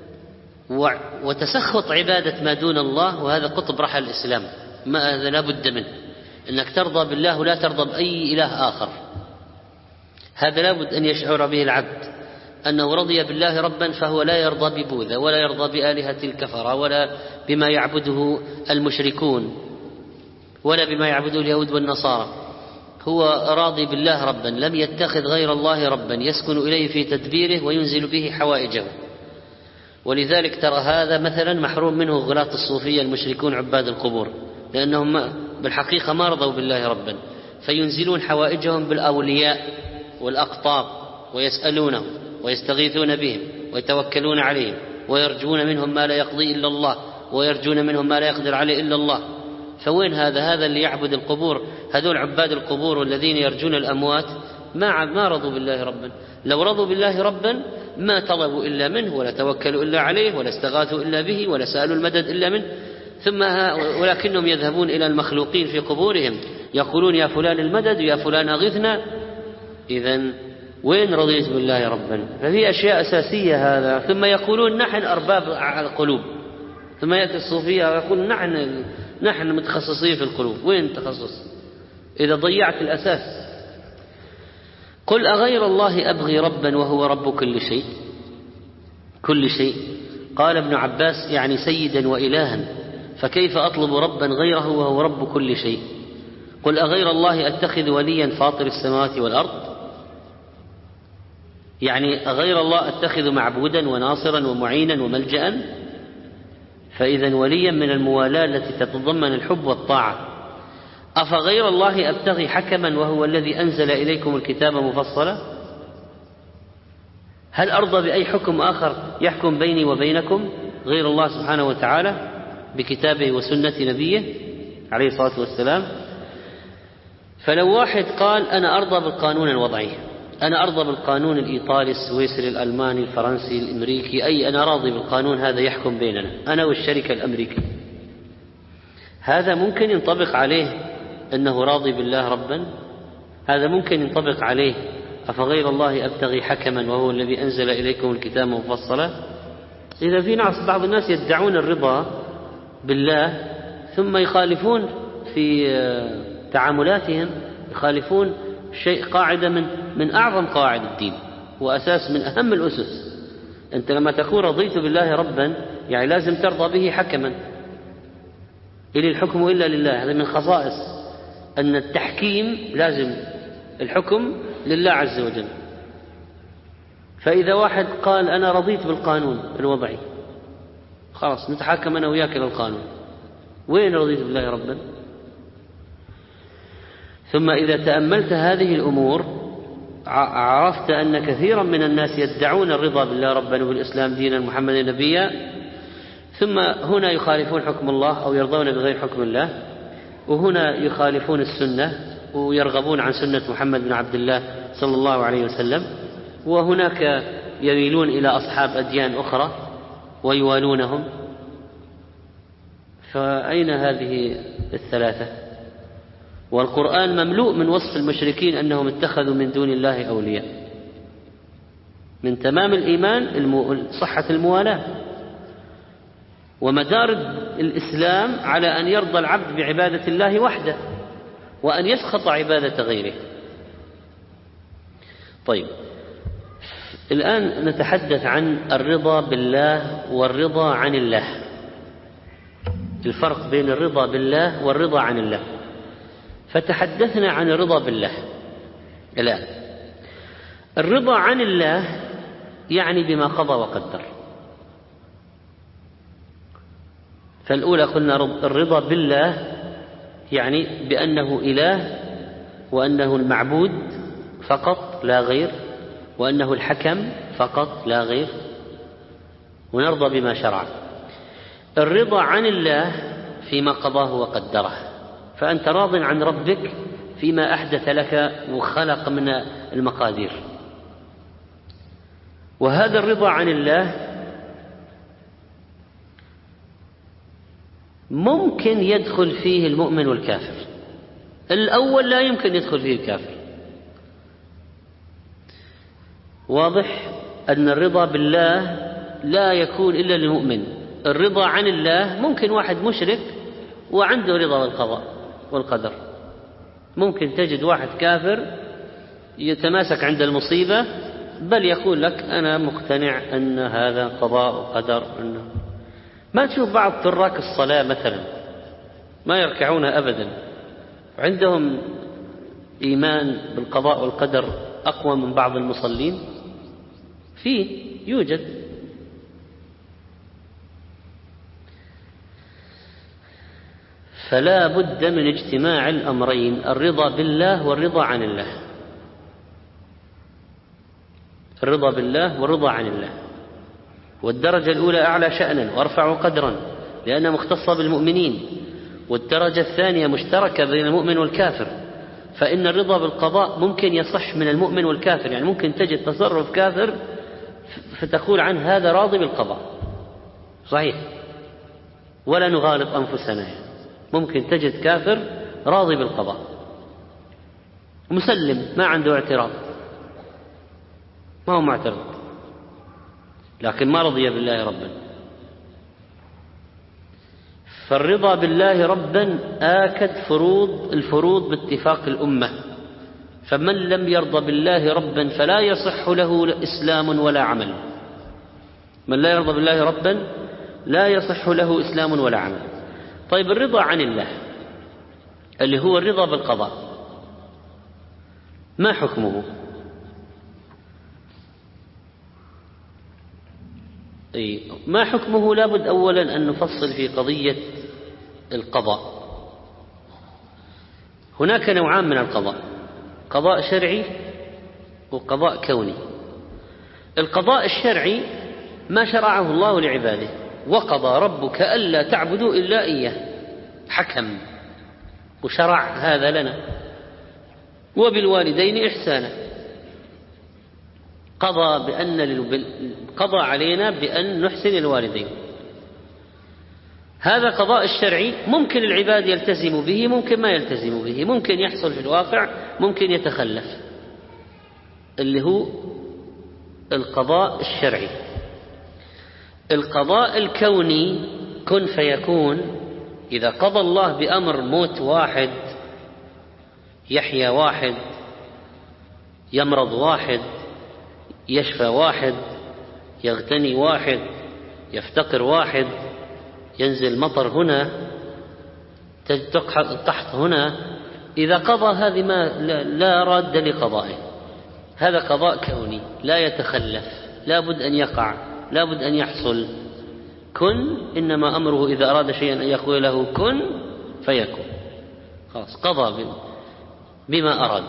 وتسخط عبادة ما دون الله، وهذا قطب رحل الإسلام، ما هذا لا بد منه، إنك ترضى بالله ولا ترضى بأي إله آخر. هذا لا بد أن يشعر به العبد أنه رضي بالله ربا، فهو لا يرضى ببوذا ولا يرضى بآلهة الكفرة ولا بما يعبده المشركون ولا بما يعبده اليهود والنصارى. هو راضي بالله ربا، لم يتخذ غير الله ربا يسكن إليه في تدبيره وينزل به حوائجه. ولذلك ترى هذا مثلا محروم منه غلاة الصوفية المشركون عباد القبور، لأنهم بالحقيقة ما رضوا بالله ربا، فينزلون حوائجهم بالأولياء والأقطاب ويسألونهم ويستغيثون بهم ويتوكلون عليهم ويرجون منهم ما لا يقضي إلا الله ويرجون منهم ما لا يقدر عليه إلا الله. فوين هذا اللي يعبد القبور؟ هذول عباد القبور والذين يرجون الأموات ما رضوا بالله ربا. لو رضوا بالله ربا ما طلبوا إلا منه ولا توكلوا إلا عليه ولا استغاثوا إلا به ولا سألوا المدد إلا منه. ولكنهم يذهبون إلى المخلوقين في قبورهم يقولون يا فلان المدد ويا فلان أغثنا. إذن وين رضيت بالله ربا؟ ففي أشياء أساسية هذا. ثم يقولون نحن أرباب القلوب، ثم يأتي الصوفية ويقول نحن متخصصين في القلوب. وين التخصص إذا ضيعت الأساس؟ قل أغير الله أبغي ربا وهو رب كل شيء. قال ابن عباس يعني سيدا وإلها، فكيف أطلب ربا غيره وهو رب كل شيء؟ قل أغير الله أتخذ وليا فاطر السماوات والأرض، يعني أغير الله أتخذ معبودا وناصرا ومعينا وملجأ؟ فإذا وليا من الموالاة التي تتضمن الحب والطاعة. أفغير الله أبتغي حكما وهو الذي أنزل إليكم الكتاب مفصلا؟ هل أرضى بأي حكم آخر يحكم بيني وبينكم غير الله سبحانه وتعالى بكتابه وسنة نبيه عليه الصلاة والسلام؟ فلو واحد قال أنا أرضى بالقانون الوضعي، أنا أرضى بالقانون الإيطالي السويسري الألماني الفرنسي الأمريكي، أنا راضي بالقانون هذا يحكم بيننا أنا والشركة الأمريكية، هذا ممكن ينطبق عليه أنه راضي بالله ربا؟ هذا ممكن ينطبق عليه أفغير الله أبتغي حكما وهو الذي أنزل إليكم الكتاب مفصلا. إذا في ناس بعض الناس يدعون الرضا بالله ثم يخالفون في تعاملاتهم، يخالفون شيء قاعدة من أعظم قواعد الدين وأساس من أهم الأسس. أنت لما تقول رضيت بالله ربا يعني لازم ترضى به حكما، إن الحكم إلا لله. هذا من خصائص أن التحكيم لازم الحكم لله عز وجل. فإذا واحد قال أنا رضيت بالقانون الوضعي، خلاص نتحاكم أنا وياك إلى القانون، وين رضيت بالله ربا؟ ثم إذا تأملت هذه الأمور عرفت أن كثيرا من الناس يدعون الرضا بالله ربا وبالإسلام دينا محمد نبيا، ثم هنا يخالفون حكم الله أو يرضون بغير حكم الله، وهنا يخالفون السنة ويرغبون عن سنة محمد بن عبد الله صلى الله عليه وسلم، وهناك يميلون إلى أصحاب أديان أخرى ويوالونهم. فأين هذه الثلاثة؟ والقرآن مملوء من وصف المشركين أنهم اتخذوا من دون الله أولياء. من تمام الإيمان صحة الموالاة، ومدار الإسلام على أن يرضى العبد بعبادة الله وحده وأن يسخط عبادة غيره. طيب، الآن نتحدث عن الرضا بالله والرضا عن الله، الفرق بين الرضا بالله والرضا عن الله. فتحدثنا عن الرضا بالله. الآن الرضا عن الله يعني بما قضى وقدر. فالأولى قلنا الرضا بالله يعني بأنه إله، وأنه المعبود فقط لا غير، وأنه الحكم فقط لا غير، ونرضى بما شرع. الرضا عن الله فيما قضاه وقدره، فأنت راض عن ربك فيما أحدث لك وخلق من المقادير. وهذا الرضا عن الله ممكن يدخل فيه المؤمن والكافر. الأول لا يمكن يدخل فيه الكافر. واضح أن الرضا بالله لا يكون إلا للمؤمن. الرضا عن الله ممكن واحد مشرك وعنده رضا بالقضاء والقدر. ممكن تجد واحد كافر يتماسك عند المصيبة، بل يقول لك أنا مقتنع أن هذا قضاء وقدر. ما تشوف بعض تراك الصلاة مثلا ما يركعون أبدا، عندهم إيمان بالقضاء والقدر أقوى من بعض المصلين؟ يوجد. فلا بد من اجتماع الأمرين، الرضا بالله والرضا عن الله. الرضا بالله والرضا عن الله. والدرجة الأولى أعلى شأنا وأرفع قدرا لأنها مختصة بالمؤمنين، والدرجة الثانية مشتركة بين المؤمن والكافر. فإن الرضا بالقضاء ممكن يصح من المؤمن والكافر، يعني ممكن تجد تصرف كافر فتقول عنه هذا راضي بالقضاء، صحيح، ولا نغالط أنفسنا. ممكن تجد كافر راضي بالقضاء مسلم ما عنده اعتراض، ما هو معترض، لكن ما رضي بالله ربا. فالرضا بالله ربا آكد الفروض باتفاق الأمة. فمن لم يرضى بالله ربا فلا يصح له إسلام ولا عمل. من لا يرضى بالله ربا لا يصح له إسلام ولا عمل. طيب، الرضا عن الله اللي هو الرضا بالقضاء ما حكمه؟ ما حكمه؟ لابد أولا أن نفصل في قضية القضاء. هناك نوعان من القضاء: قضاء شرعي وقضاء كوني. القضاء الشرعي ما شرعه الله لعباده، وقضى ربك ألا تعبدوا إلا إياه، حكم وشرع هذا لنا. وبالوالدين إحسانا، قضى علينا بأن نحسن الوالدين. هذا قضاء الشرعي ممكن العباد يلتزموا به، ممكن ما يلتزموا به، ممكن يحصل في الواقع، ممكن يتخلف. اللي هو القضاء الشرعي. القضاء الكوني كن فيكون، إذا قضى الله بأمر موت واحد، يحيى واحد، يمرض واحد، يشفى واحد، يغتني واحد، يفتقر واحد، ينزل مطر هنا، تحت هنا، إذا قضى هذه ما لا راد لقضائه، هذا قضاء كوني لا يتخلف، لا بد أن يقع، لا بد أن يحصل. كن إنما أمره إذا أراد شيئا أن يقول له كن فيكون، خلاص قضى بما أراد.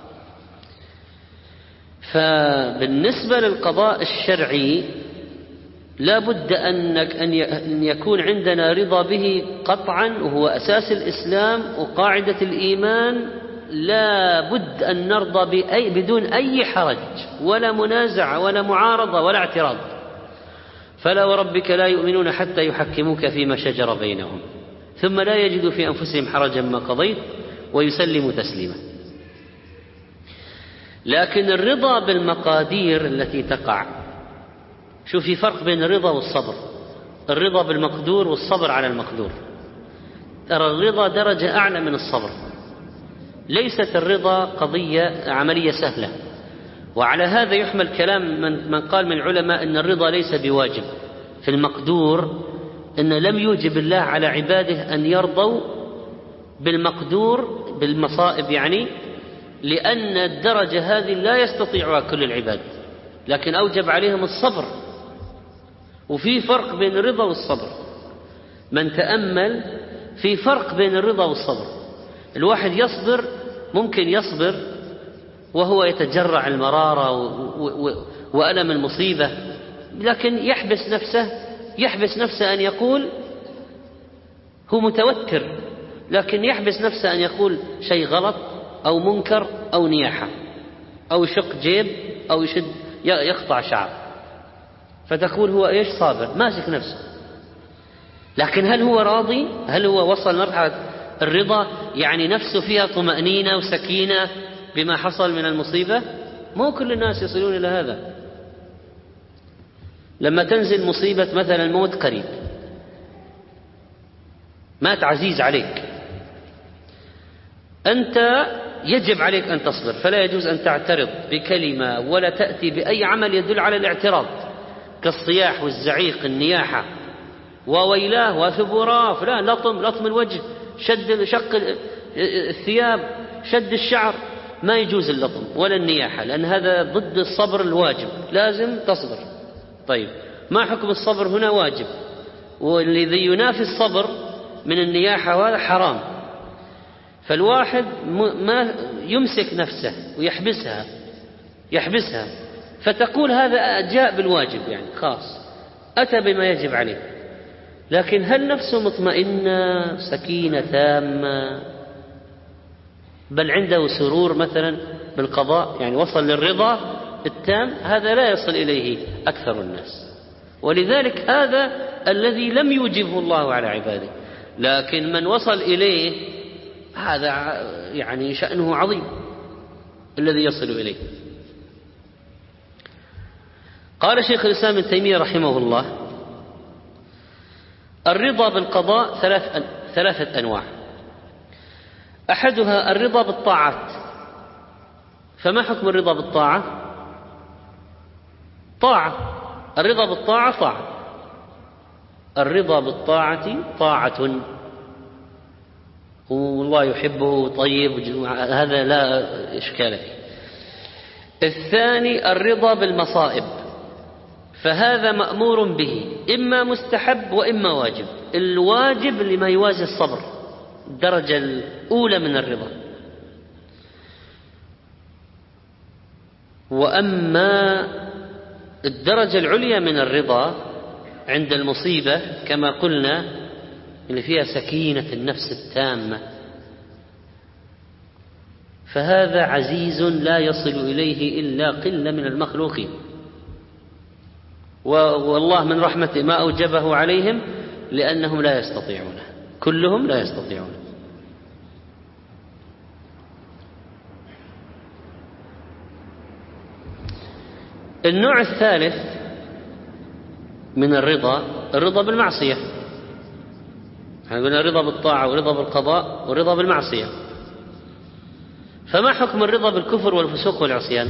فبالنسبة للقضاء الشرعي لا بد أن يكون عندنا رضا به قطعا، وهو أساس الإسلام وقاعدة الإيمان. لا بد أن نرضى بدون أي حرج ولا منازع ولا معارضة ولا اعتراض. فلا وربك لا يؤمنون حتى يحكموك فيما شجر بينهم ثم لا يجدوا في أنفسهم حرجا ما قضيت ويسلموا تسليما. لكن الرضا بالمقادير التي تقع، شوف في فرق بين الرضا والصبر. الرضا بالمقدور والصبر على المقدور، ترى الرضا درجة أعلى من الصبر. ليست الرضا قضية عملية سهلة، وعلى هذا يحمل كلام من قال من العلماء أن الرضا ليس بواجب في المقدور، أن لم يوجب الله على عباده أن يرضوا بالمقدور بالمصائب، يعني لأن الدرجة هذه لا يستطيعها كل العباد، لكن أوجب عليهم الصبر. وفي فرق بين الرضا والصبر، من تأمل في فرق بين الرضا والصبر. الواحد يصبر، ممكن يصبر وهو يتجرع المرارة وألم المصيبة، لكن يحبس نفسه أن يقول، هو متوتر لكن يحبس نفسه أن يقول شيء غلط أو منكر أو نياحة أو يشق جيب أو يقطع شعر، فتقول هو إيش صابر ماسك نفسه. لكن هل هو راضي؟ هل هو وصل مرحلة الرضا يعني نفسه فيها طمأنينة وسكينة بما حصل من المصيبة؟ مو كل الناس يصلون إلى هذا. لما تنزل مصيبة مثلا الموت قريب، مات عزيز عليك، أنت يجب عليك أن تصبر، فلا يجوز أن تعترض بكلمة ولا تأتي بأي عمل يدل على الاعتراض، كالصياح والزعيق، النياحة، وويلاه وثبوراه فلان، لطم الوجه، شق الثياب، شد الشعر، ما يجوز اللطم ولا النياحة، لأن هذا ضد الصبر الواجب، لازم تصبر. طيب ما حكم الصبر هنا؟ واجب، والذي ينافي الصبر من النياحة هذا حرام. فالواحد ما يمسك نفسه ويحبسها، فتقول هذا جاء بالواجب، يعني خاص أتى بما يجب عليه. لكن هل نفسه مطمئنة سكينة تامة، بل عنده سرور مثلا بالقضاء، يعني وصل للرضا التام؟ هذا لا يصل إليه أكثر الناس، ولذلك هذا الذي لم يوجبه الله على عباده. لكن من وصل إليه هذا يعني شأنه عظيم الذي يصل إليه. قال شيخ الإسلام ابن تيمية رحمه الله: الرضا بالقضاء ثلاثة أنواع. أحدها الرضا بالطاعات. فما حكم الرضا بالطاعة؟ طاعة. الرضا بالطاعة طاعة. الرضا بالطاعة طاعة، والله يحبه طيب، هذا لا إشكال فيه. الثاني الرضا بالمصائب، فهذا مأمور به، إما مستحب وإما واجب. الواجب لما يوازي الصبر، الدرجة الأولى من الرضا. وأما الدرجة العليا من الرضا عند المصيبة كما قلنا، اللي فيها سكينة النفس التامة، فهذا عزيز لا يصل إليه إلا قلة من المخلوقين، والله من رحمته ما أوجبه عليهم لأنهم لا يستطيعونه، كلهم لا يستطيعونه. النوع الثالث من الرضا بالمعصية. احنا قلنا الرضا بالطاعة والرضا بالقضاء والرضا بالمعصية. فما حكم الرضا بالكفر والفسوق والعصيان؟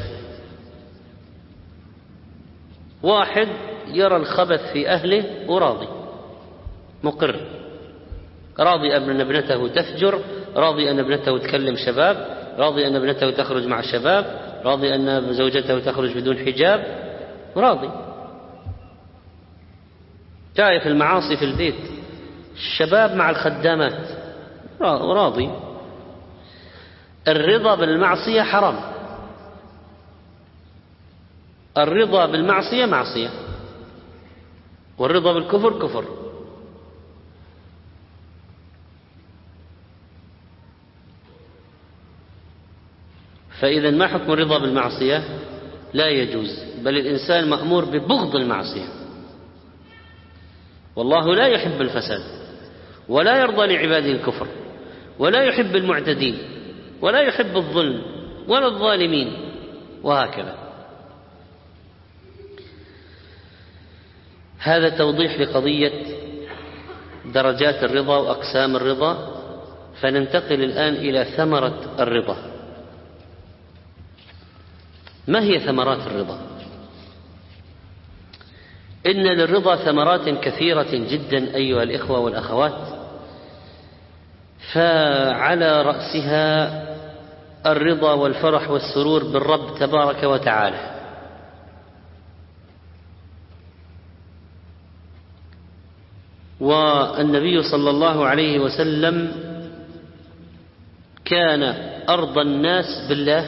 واحد يرى الخبث في أهله وراضي مقر، راضي أن ابنته تفجر، راضي أن ابنته تكلم شباب، راضي أن ابنته تخرج مع الشباب، راضي أن زوجته تخرج بدون حجاب، راضي. شايف المعاصي في البيت، الشباب مع الخدامات، راضي. الرضا بالمعصية حرام، الرضا بالمعصية معصية، والرضا بالكفر كفر. فإذا ما حكم الرضا بالمعصية؟ لا يجوز، بل الإنسان مأمور ببغض المعصية. والله لا يحب الفساد، ولا يرضى لعباده الكفر، ولا يحب المعتدين، ولا يحب الظلم ولا الظالمين، وهكذا. هذا توضيح لقضية درجات الرضا وأقسام الرضا. فننتقل الآن إلى ثمرة الرضا. ما هي ثمرات الرضا؟ إن للرضا ثمرات كثيرة جدا أيها الإخوة والأخوات، فعلى رأسها الرضا والفرح والسرور بالرب تبارك وتعالى. والنبي صلى الله عليه وسلم كان أرضى الناس بالله،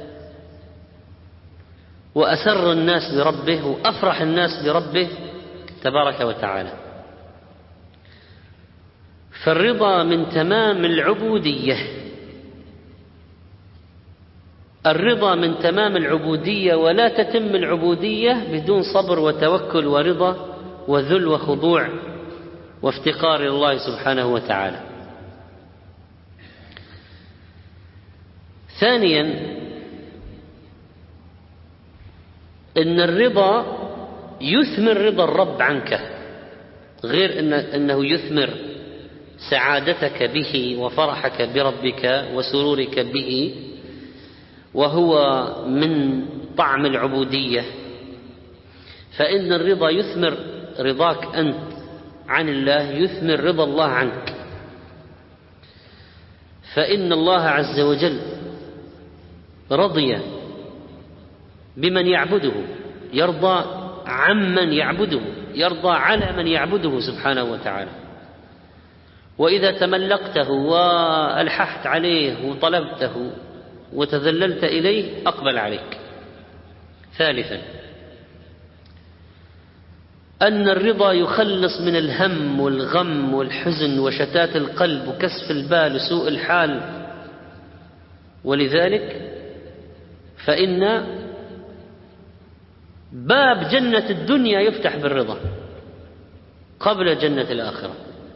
وأسر الناس بربه، وأفرح الناس بربه تبارك وتعالى. فالرضا من تمام العبودية، الرضا من تمام العبودية، ولا تتم العبودية بدون صبر وتوكل ورضا وذل وخضوع وافتقار إلى الله سبحانه وتعالى. ثانيا، إن الرضا يثمر رضا الرب عنك، غير أنه يثمر سعادتك به وفرحك بربك وسرورك به، وهو من طعم العبودية. فإن الرضا يثمر رضاك أنت عن الله، يثمر رضا الله عنك. فإن الله عز وجل رضي بمن يعبده، يرضى عمن يعبده، يرضى على من يعبده سبحانه وتعالى. وإذا تملقته وألححت عليه وطلبته وتذللت إليه أقبل عليك. ثالثا، أن الرضا يخلص من الهم والغم والحزن وشتات القلب وكسف البال وسوء الحال. ولذلك فإن باب جنة الدنيا يفتح بالرضا قبل جنة الآخرة.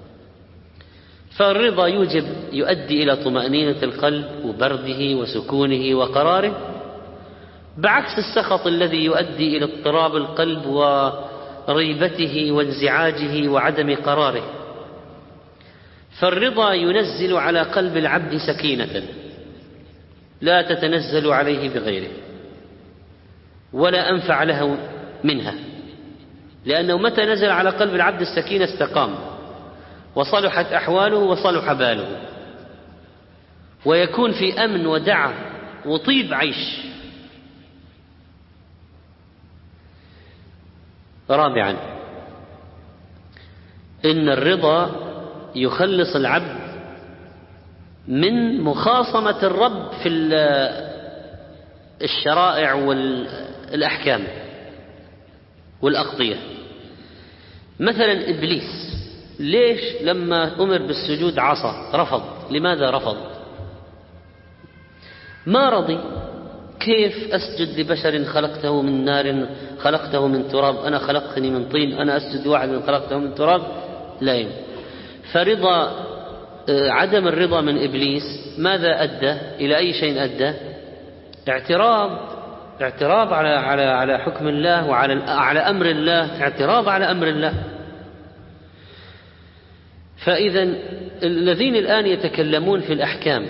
فالرضا يؤدي إلى طمأنينة القلب وبرده وسكونه وقراره، بعكس السخط الذي يؤدي إلى اضطراب القلب وريبته وانزعاجه وعدم قراره. فالرضا ينزل على قلب العبد سكينة لا تتنزل عليه بغيره، ولا أنفع له منها، لأنه متى نزل على قلب العبد السكينة استقام وصلحت أحواله وصلح باله، ويكون في أمن ودعة وطيب عيش. رابعا، إن الرضا يخلص العبد من مخاصمة الرب في الشرائع والأحكام والأقضية. مثلا إبليس ليش لما أمر بالسجود عصى؟ رفض. لماذا رفض؟ ما رضي. كيف أسجد لبشر خلقته من نار، خلقته من تراب، أنا خلقتني من طين، أنا أسجد واحد خلقته من تراب؟ لا يمكن. فرضا عدم الرضا من إبليس ماذا أدى؟ إلى أي شيء أدى؟ اعتراض اعتراض على حكم الله وعلى أمر الله، اعتراض على أمر الله. فإذا الذين الآن يتكلمون في الأحكام،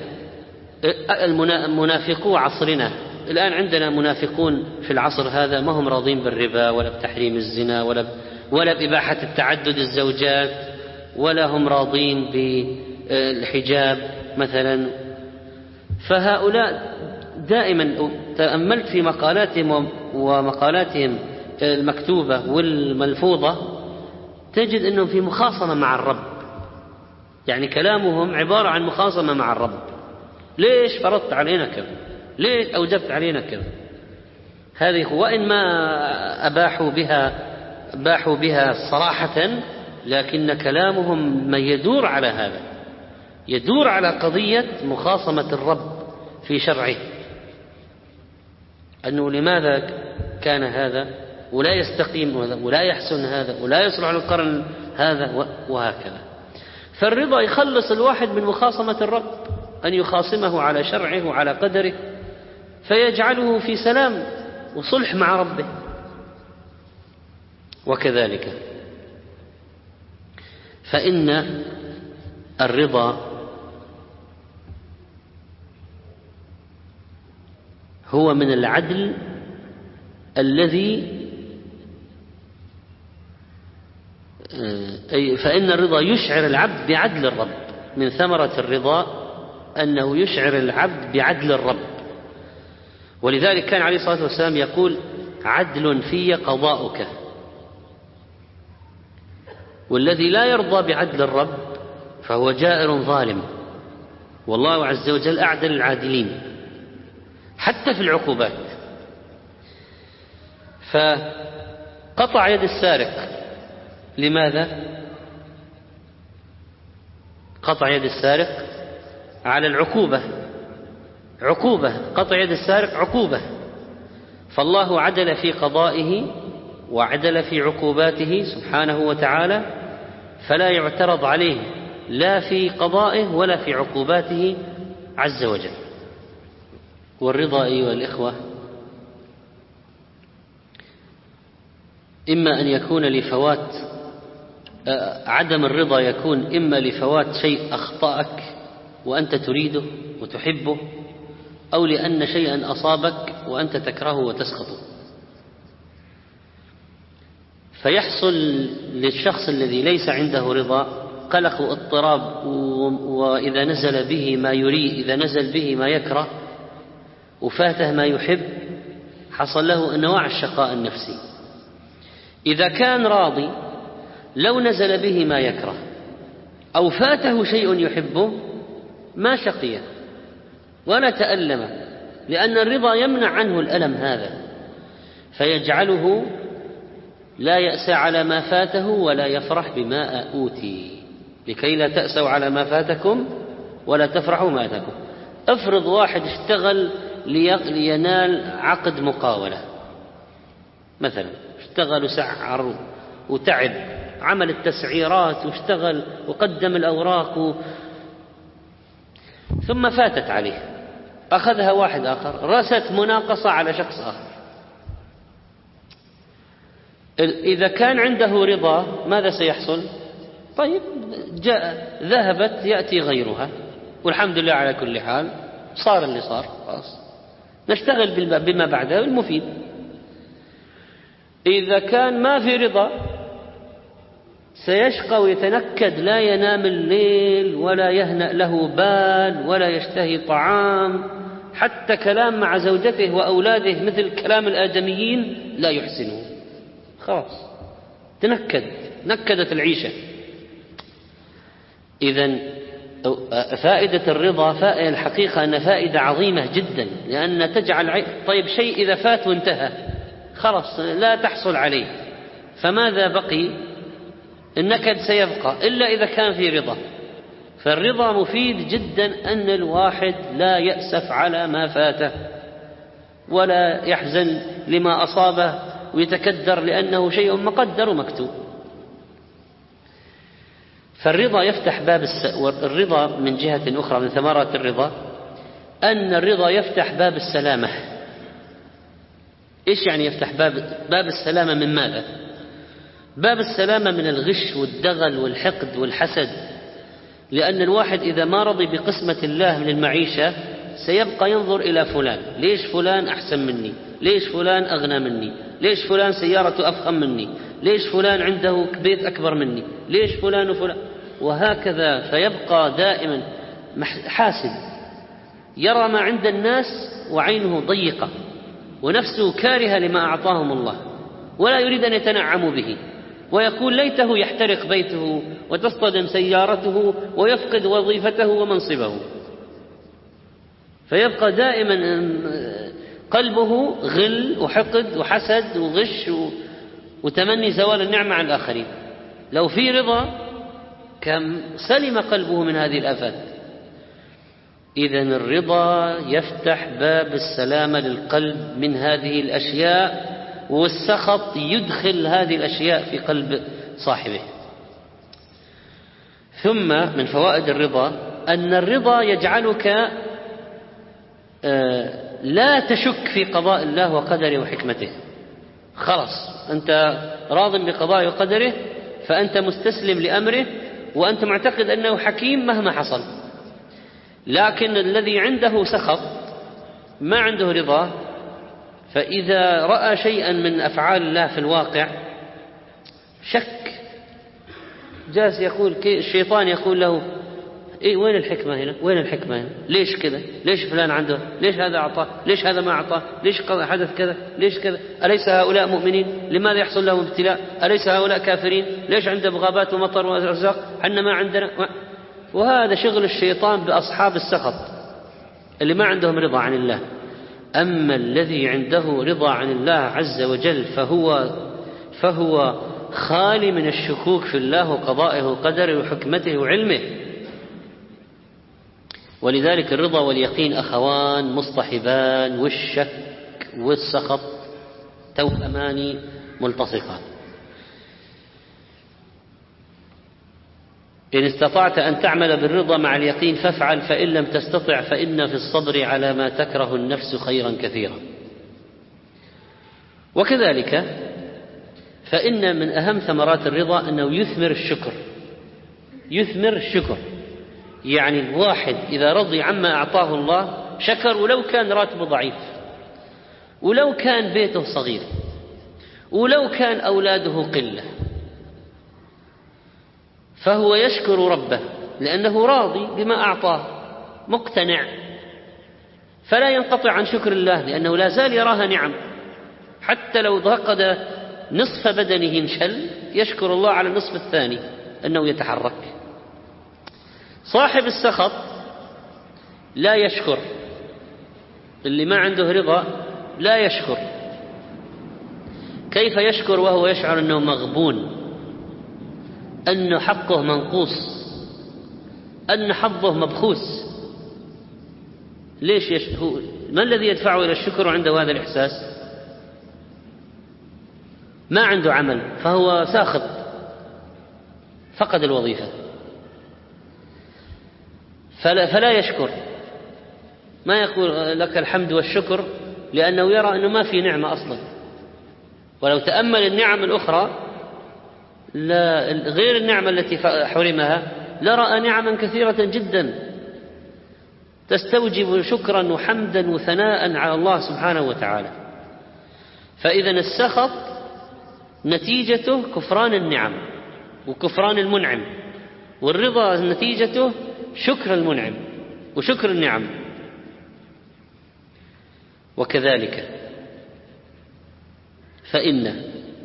منافقو عصرنا الآن، عندنا منافقون في العصر هذا ما هم راضين بالربا ولا بتحريم الزنا ولا بإباحة التعدد الزوجات، ولا هم راضين بالحجاب مثلا. فهؤلاء دائما تأملت في مقالاتهم ومقالاتهم المكتوبة والملفوظة تجد أنهم في مخاصمة مع الرب، يعني كلامهم عبارة عن مخاصمة مع الرب. ليش فرضت علينا كذا؟ ليش أوجبت علينا كذا؟ هذه وإن ما أباحوا بها صراحة، لكن كلامهم ما يدور على هذا، يدور على قضية مخاصمة الرب في شرعه، أنه لماذا كان هذا ولا يستقيم ولا يحسن هذا ولا يصلح للقرن هذا وهكذا. فالرضا يخلص الواحد من مخاصمة الرب، أن يخاصمه على شرعه وعلى قدره، فيجعله في سلام وصلح مع ربه. وكذلك فإن الرضا هو من العدل الذي فإن الرضا يشعر العبد بعدل الرب. من ثمرة الرضا أنه يشعر العبد بعدل الرب. ولذلك كان عليه الصلاة والسلام يقول: عدل في قضاؤك. والذي لا يرضى بعدل الرب فهو جائر ظالم، والله عز وجل أعدل العادلين حتى في العقوبات. فقطع يد السارق، لماذا؟ قطع يد السارق على العقوبة، عقوبة، قطع يد السارق عقوبة. فالله عدل في قضائه وعدل في عقوباته سبحانه وتعالى، فلا يعترض عليه لا في قضائه ولا في عقوباته عز وجل. والرضا أيها الإخوة إما أن يكون لفوات، عدم الرضا يكون إما لفوات شيء أخطأك وأنت تريده وتحبه، أو لأن شيئا أصابك وأنت تكرهه وتسخطه. فيحصل للشخص الذي ليس عنده رضا قلق واضطراب، وإذا نزل به ما يريد، إذا نزل به ما يكره وفاته ما يحب، حصل له أنواع الشقاء النفسي. إذا كان راضي لو نزل به ما يكره أو فاته شيء يحبه ما شقي ولا تألم، لأن الرضا يمنع عنه الألم هذا، فيجعله لا يأسى على ما فاته ولا يفرح بما أوتي، لكي لا تأسوا على ما فاتكم ولا تفرحوا ما أتاكم. افرض واحد اشتغل لينال عقد مقاولة مثلا، اشتغل وسعر وتعب، عمل التسعيرات واشتغل وقدم الأوراق ثم فاتت عليه، أخذها واحد آخر، رست مناقصة على شخص آخر. إذا كان عنده رضا ماذا سيحصل؟ طيب ذهبت يأتي غيرها والحمد لله على كل حال، صار اللي صار، خلاص نشتغل بما بعده المفيد. إذا كان ما في رضا سيشقى ويتنكد، لا ينام الليل ولا يهنأ له بال ولا يشتهي طعام، حتى كلام مع زوجته وأولاده مثل كلام الآدميين لا يحسنه، خلاص نكدت العيشة. إذن فائدة الرضا الحقيقة أن فائدة عظيمة جدا، لأن تجعل طيب شيء إذا فات وانتهى خلاص لا تحصل عليه، فماذا بقي؟ النكد سيبقى إلا إذا كان في رضا. فالرضا مفيد جدا، أن الواحد لا يأسف على ما فاته ولا يحزن لما أصابه ويتكدر لأنه شيء مقدر ومكتوب. فالرضا يفتح باب الرضا من جهة أخرى من ثمرات الرضا أن الرضا يفتح باب السلامة. إيش يعني يفتح باب السلامة من ماذا؟ باب السلامة من الغش والدغل والحقد والحسد، لأن الواحد إذا ما رضي بقسمة الله من المعيشة سيبقى ينظر إلى فلان، ليش فلان أحسن مني، ليش فلان أغنى مني، ليش فلان سيارته أفخم مني، ليش فلان عنده بيت أكبر مني، ليش فلان وفلان، وهكذا. فيبقى دائما حاسد، يرى ما عند الناس وعينه ضيقة ونفسه كارهة لما أعطاهم الله، ولا يريد أن يتنعم به، ويقول ليته يحترق بيته وتصطدم سيارته ويفقد وظيفته ومنصبه. فيبقى دائما قلبه غل وحقد وحسد وغش وتمني زوال النعمة عن الآخرين. لو في رضا كم سلم قلبه من هذه الآفات. إذن الرضا يفتح باب السلامة للقلب من هذه الأشياء، والسخط يدخل هذه الأشياء في قلب صاحبه. ثم من فوائد الرضا أن الرضا يجعلك لا تشك في قضاء الله وقدره وحكمته. خلاص أنت راض بقضاء وقدره، فأنت مستسلم لأمره، وأنت معتقد أنه حكيم مهما حصل. لكن الذي عنده سخط ما عنده رضا، فإذا رأى شيئا من أفعال الله في الواقع شك، جالس يقول الشيطان يقول له إيه وين الحكمة هنا، وين الحكمة هنا، ليش كذا، ليش فلان عنده، ليش هذا أعطاه، ليش هذا ما أعطاه، ليش حدث كذا، ليش كذا، أليس هؤلاء مؤمنين، لماذا يحصل لهم ابتلاء، أليس هؤلاء كافرين، ليش عنده بغابات ومطر وأرزاق حنا ما عندنا. وهذا شغل الشيطان بأصحاب السخط اللي ما عندهم رضا عن الله. أما الذي عنده رضا عن الله عز وجل فهو خالي من الشكوك في الله وقضائه وقدره وحكمته وعلمه. ولذلك الرضا واليقين أخوان مصطحبان، والشك والسخط توأمان ملتصقان. إن استطعت أن تعمل بالرضا مع اليقين فافعل، فإن لم تستطع فإن في الصبر على ما تكره النفس خيرا كثيرا. وكذلك فإن من أهم ثمرات الرضا أنه يثمر الشكر. يثمر الشكر يعني الواحد إذا رضي عما أعطاه الله شكر، ولو كان راتبه ضعيف، ولو كان بيته صغير، ولو كان أولاده قلة، فهو يشكر ربه لأنه راضي بما أعطاه مقتنع، فلا ينقطع عن شكر الله لأنه لا زال يراها نعم. حتى لو فقد نصف بدنه انشل يشكر الله على النصف الثاني أنه يتحرك. صاحب السخط لا يشكر، اللي ما عنده رضا لا يشكر. كيف يشكر وهو يشعر أنه مغبون، أن حقه منقوص، أن حظه مبخوس؟ ليش يشكر؟ ما الذي يدفعه إلى الشكر وعنده هذا الإحساس؟ ما عنده عمل فهو ساخط، فقد الوظيفة، فلا يشكر، ما يقول لك الحمد والشكر، لأنه يرى أنه ما في نعمة أصلا. ولو تأمل النعم الأخرى غير النعمة التي حرمها لرأى نعما كثيرة جدا تستوجب شكرا وحمدا وثناء على الله سبحانه وتعالى. فإذا السخط نتيجته كفران النعم وكفران المنعم، والرضا نتيجته شكر المنعم وشكر النعم. وكذلك فإن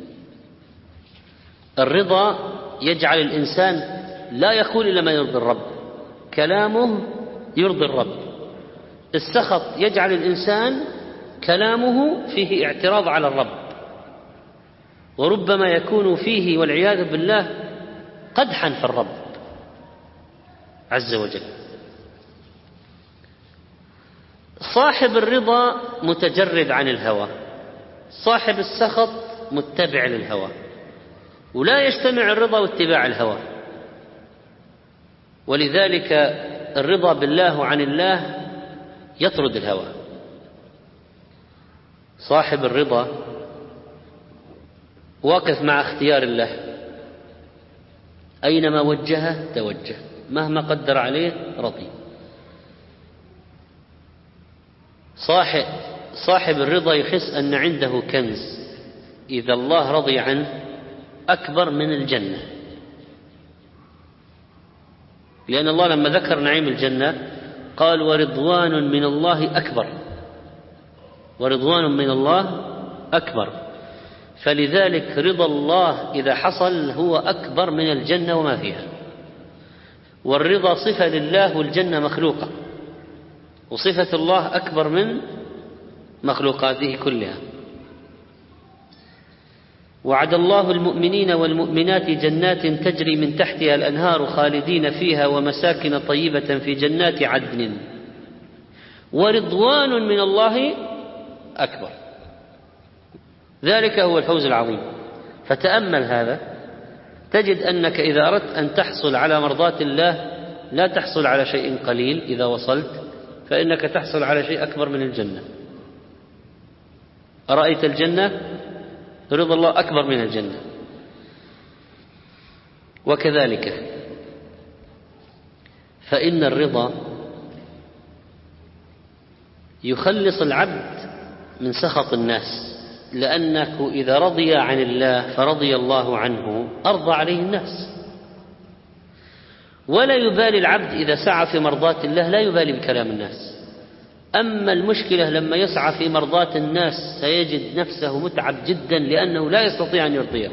الرضا يجعل الإنسان لا يقول إلا ما يرضي الرب، كلامه يرضي الرب. السخط يجعل الإنسان كلامه فيه اعتراض على الرب، وربما يكون فيه والعياذ بالله قدحا في الرب عز وجل. صاحب الرضا متجرد عن الهوى، صاحب السخط متبع للهوى، ولا يجتمع الرضا واتباع الهوى. ولذلك الرضا بالله وعن الله يطرد الهوى. صاحب الرضا واقف مع اختيار الله، أينما وجهه توجه، مهما قدر عليه رضي. صاحب الرضا يحس أن عنده كنز إذا الله رضي عنه أكبر من الجنة، لأن الله لما ذكر نعيم الجنة قال ورضوان من الله أكبر، ورضوان من الله أكبر، فلذلك رضا الله إذا حصل هو أكبر من الجنة وما فيها. والرضا صفة لله والجنة مخلوقة، وصفة الله أكبر من مخلوقاته كلها. وعد الله المؤمنين والمؤمنات جنات تجري من تحتها الأنهار خالدين فيها ومساكن طيبة في جنات عدن ورضوان من الله أكبر، ذلك هو الفوز العظيم. فتأمل هذا، تجد أنك إذا أردت أن تحصل على مرضاة الله لا تحصل على شيء قليل، إذا وصلت فإنك تحصل على شيء أكبر من الجنة. أرأيت الجنة؟ رضا الله أكبر من الجنة. وكذلك فإن الرضا يخلص العبد من سخط الناس، لأنه إذا رضي عن الله فرضي الله عنه أرضى عليه الناس. ولا يبالي العبد إذا سعى في مرضاة الله، لا يبالي بكلام الناس. أما المشكلة لما يسعى في مرضاة الناس سيجد نفسه متعب جدا، لأنه لا يستطيع أن يرضيه.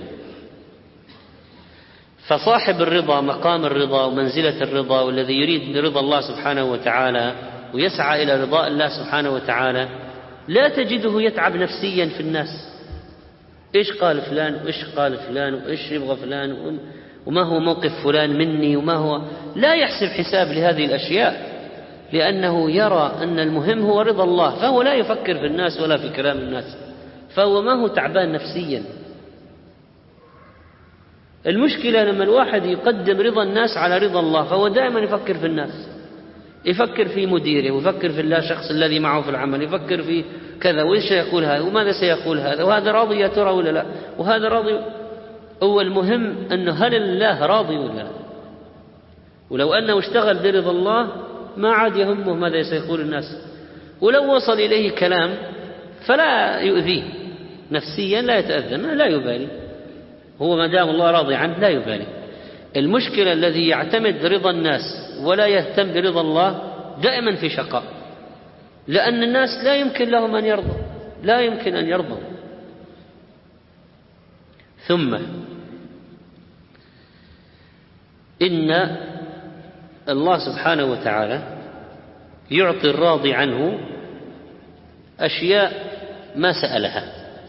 فصاحب الرضا مقام الرضا ومنزلة الرضا، والذي يريد رضا الله سبحانه وتعالى ويسعى إلى رضاء الله سبحانه وتعالى، لا تجده يتعب نفسيا في الناس. إيش قال فلان وإيش قال فلان وإيش يبغى فلان وما هو موقف فلان مني وما هو، لا يحسب حساب لهذه الأشياء، لأنه يرى أن المهم هو رضا الله، فهو لا يفكر في الناس ولا في كلام الناس، فهو ما هو تعبان نفسيا. المشكلة لما الواحد يقدم رضا الناس على رضا الله، فهو دائما يفكر في الناس، يفكر في مديره ويفكر في الله شخص الذي معه في العمل، يفكر في كذا وإيش يقول هذا وماذا سيقول هذا، وهذا راضي يا ترى ولا لا، وهذا راضي. هو المهم أنه هل الله راضي ولا لا. ولو أنه اشتغل برضا الله ما عاد يهمه ماذا سيقول الناس، ولو وصل إليه كلام فلا يؤذيه نفسيا، لا يتأذى، لا يبالي، هو ما دام الله راضي عنه لا يبالي. المشكلة الذي يعتمد رضا الناس ولا يهتم برضا الله دائما في شقاء، لأن الناس لا يمكن لهم أن يرضوا، لا يمكن أن يرضوا. ثم إن الله سبحانه وتعالى يعطي الراضي عنه أشياء ما سألها،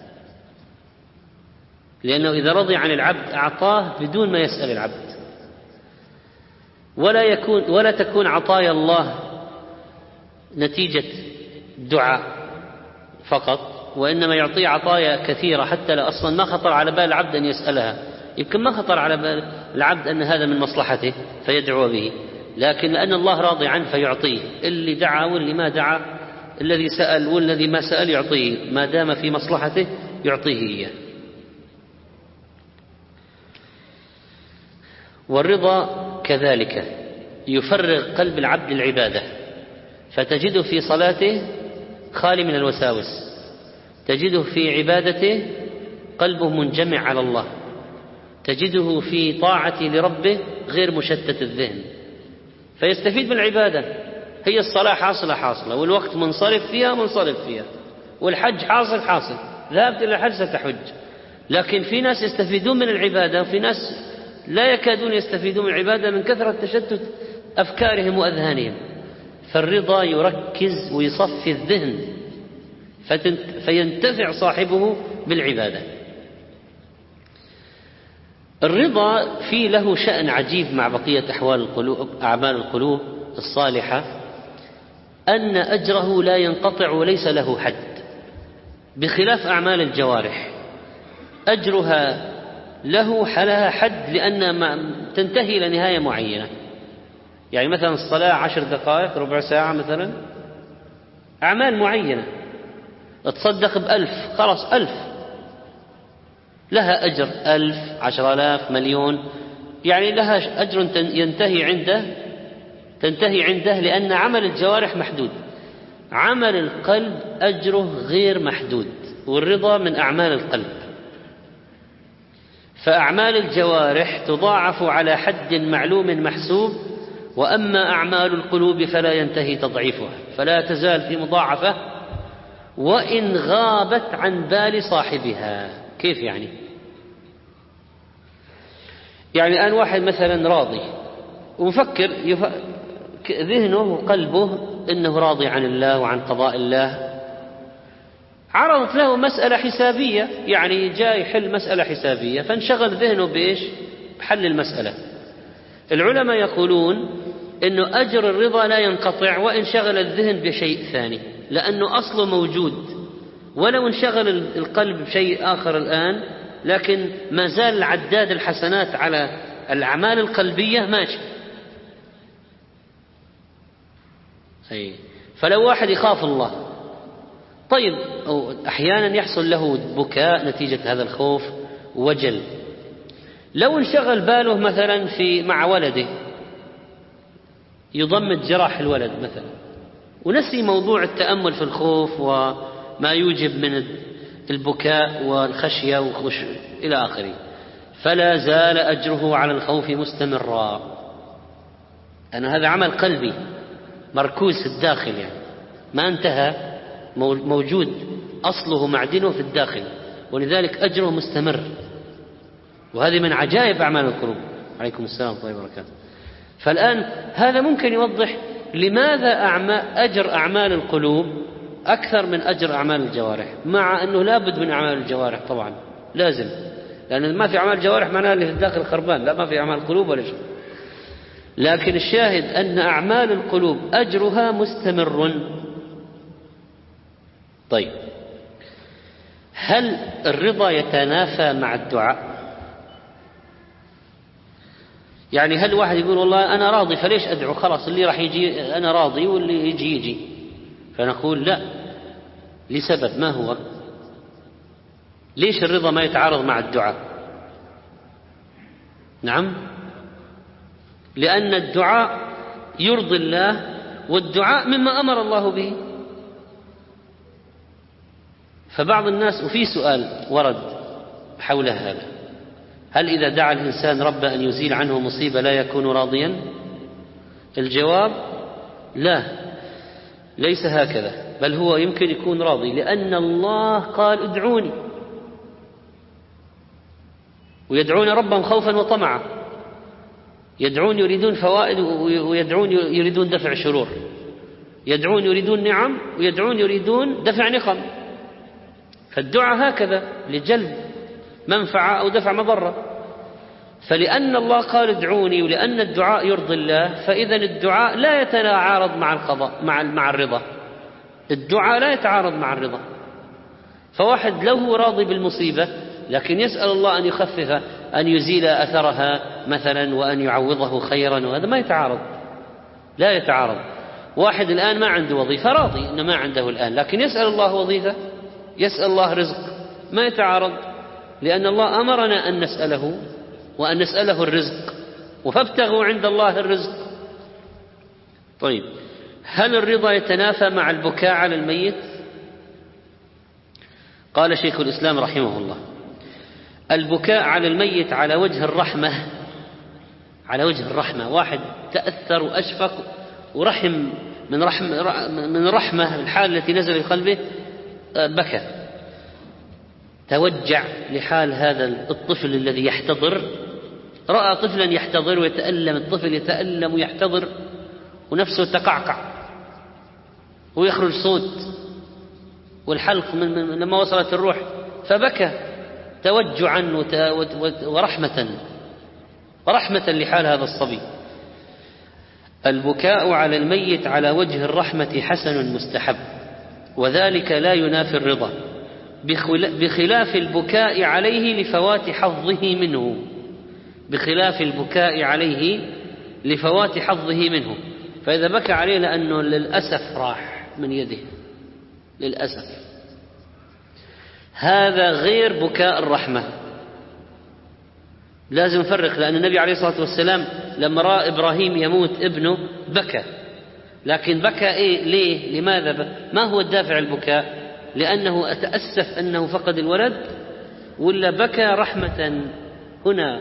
لأنه إذا رضي عن العبد أعطاه بدون ما يسأل العبد. ولا تكون عطايا الله نتيجة دعاء فقط، وإنما يعطي عطايا كثيرة حتى لا أصلا ما خطر على بال العبد أن يسألها. يمكن ما خطر على بال العبد أن هذا من مصلحته فيدعو به، لكن لأن الله راضي عنه فيعطيه، اللي دعا واللي ما دعا، الذي سأل والذي ما سأل يعطيه، ما دام في مصلحته يعطيه إياه. والرضا كذلك يفرغ قلب العبد العبادة، فتجده في صلاته خالي من الوساوس، تجده في عبادته قلبه منجمع على الله، تجده في طاعته لربه غير مشتت الذهن، فيستفيد من العبادة. هي الصلاة حاصلة والوقت منصرف فيها، والحج حاصل، ذهبت إلى الحج ستحج. لكن في ناس يستفيدون من العبادة، وفي ناس لا يكادون يستفيدون من العبادة من كثرة تشتت أفكارهم وأذهانهم. فالرضا يركز ويصفي الذهن فينتفع صاحبه بالعبادة. الرضا فيه له شأن عجيب مع بقية أعمال القلوب الصالحة، أن أجره لا ينقطع وليس له حد، بخلاف أعمال الجوارح أجرها لها حد، لأن تنتهي إلى نهاية معينة. يعني مثلا الصلاة 10 دقائق ربع ساعة مثلا، أعمال معينة، تصدق ب1000، خلاص 1000 لها أجر، 1000 10,000 مليون، يعني لها أجر تنتهي عنده، لأن عمل الجوارح محدود. عمل القلب أجره غير محدود، والرضا من أعمال القلب. فأعمال الجوارح تضاعف على حد معلوم محسوب، وأما أعمال القلوب فلا ينتهي تضعيفها، فلا تزال في مضاعفة وإن غابت عن بال صاحبها. كيف يعني؟ يعني الآن واحد مثلا راضي ومفكر ذهنه وقلبه إنه راضي عن الله وعن قضاء الله، عرضت له مسألة حسابية، يعني جاي يحل مسألة حسابية، فانشغل ذهنه بإيش؟ بحل المسألة. العلماء يقولون إنه أجر الرضا لا ينقطع وإن شغل الذهن بشيء ثاني، لأنه أصله موجود، ولو انشغل القلب بشيء آخر الآن، لكن ما زال عداد الحسنات على الأعمال القلبية ماشي. فلو واحد يخاف الله، طيب أحيانا يحصل له بكاء نتيجة هذا الخوف وجل، لو انشغل باله مثلا مع ولده يضمد جراح الولد مثلا، ونسي موضوع التأمل في الخوف وما يوجب من البكاء والخشية إلى آخره، فلا زال أجره على الخوف مستمرا، أن هذا عمل قلبي مركوز في الداخل، يعني ما انتهى، موجود أصله معدنه في الداخل، ولذلك أجره مستمر. وهذه من عجائب أعمال القلوب. عليكم السلام ورحمة الله وبركاته. فالآن هذا ممكن يوضح لماذا أجر أعمال القلوب أكثر من أجر أعمال الجوارح، مع أنه لا بد من أعمال الجوارح طبعا لازم، لأن ما في أعمال الجوارح معناه اللي في الداخل خربان، لا، ما في أعمال القلوب ولا شيء. لكن الشاهد أن أعمال القلوب أجرها مستمر. طيب، هل الرضا يتنافى مع الدعاء؟ يعني هل واحد يقول والله أنا راضي فليش أدعو، خلاص اللي راح يجي أنا راضي واللي يجي. فنقول لا، لسبب. ما هو؟ ليش الرضا ما يتعارض مع الدعاء؟ نعم، لأن الدعاء يرضي الله، والدعاء مما أمر الله به. فبعض الناس، وفي سؤال ورد حول هذا، هل إذا دعا الإنسان رب أن يزيل عنه مصيبة لا يكون راضيا؟ الجواب لا، ليس هكذا، بل هو يمكن يكون راضي، لأن الله قال ادعوني، ويدعون ربهم خوفا وطمعا، يدعون يريدون فوائد، ويدعون يريدون دفع شرور، يدعون يريدون نعم، ويدعون يريدون دفع نقم. فالدعاء هكذا لجلب منفعة أو دفع مضرة. فلأن الله قال ادعوني، ولأن الدعاء يرضي الله، فإذا الدعاء لا يتعارض مع القضاء مع الرضا. الدعاء لا يتعارض مع الرضا. فواحد لو هو راضي بالمصيبة لكن يسأل الله أن يخفف، أن يزيل أثرها مثلا، وأن يعوضه خيرا، وهذا ما يتعارض، لا يتعارض. واحد الآن ما عنده وظيفة، راضي إنه ما عنده الآن، لكن يسأل الله وظيفة، يسأل الله رزق، ما يتعارض، لأن الله أمرنا أن نسأله وأن نسأله الرزق، فابتغوا عند الله الرزق. طيب، هل الرضا يتنافى مع البكاء على الميت؟ قال شيخ الإسلام رحمه الله: البكاء على الميت على وجه الرحمة، على وجه الرحمة، واحد تأثر وأشفق ورحم من رحمة الحال التي نزل في قلبه، بكى، توجع لحال هذا الطفل الذي يحتضر، رأى طفلا يحتضر ويتألم، الطفل يتألم ويحتضر ونفسه تقعقع ويخرج صوت والحلق لما وصلت الروح، فبكى توجعا ورحمة لحال هذا الصبي. البكاء على الميت على وجه الرحمة حسن مستحب، وذلك لا ينافي الرضا، بخلاف البكاء عليه لفوات حظه منه، بخلاف البكاء عليه لفوات حظه منه. فإذا بكى عليه لأنه للأسف راح من يده، للأسف هذا غير بكاء الرحمة. لازم نفرق، لأن النبي عليه الصلاة والسلام لما رأى إبراهيم يموت ابنه بكى، لكن بكى ليه؟ لماذا ما هو الدافع البكاء؟ لأنه أتأسف أنه فقد الولد، ولا بكى رحمة؟ هنا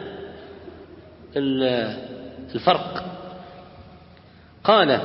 الفرق. قال: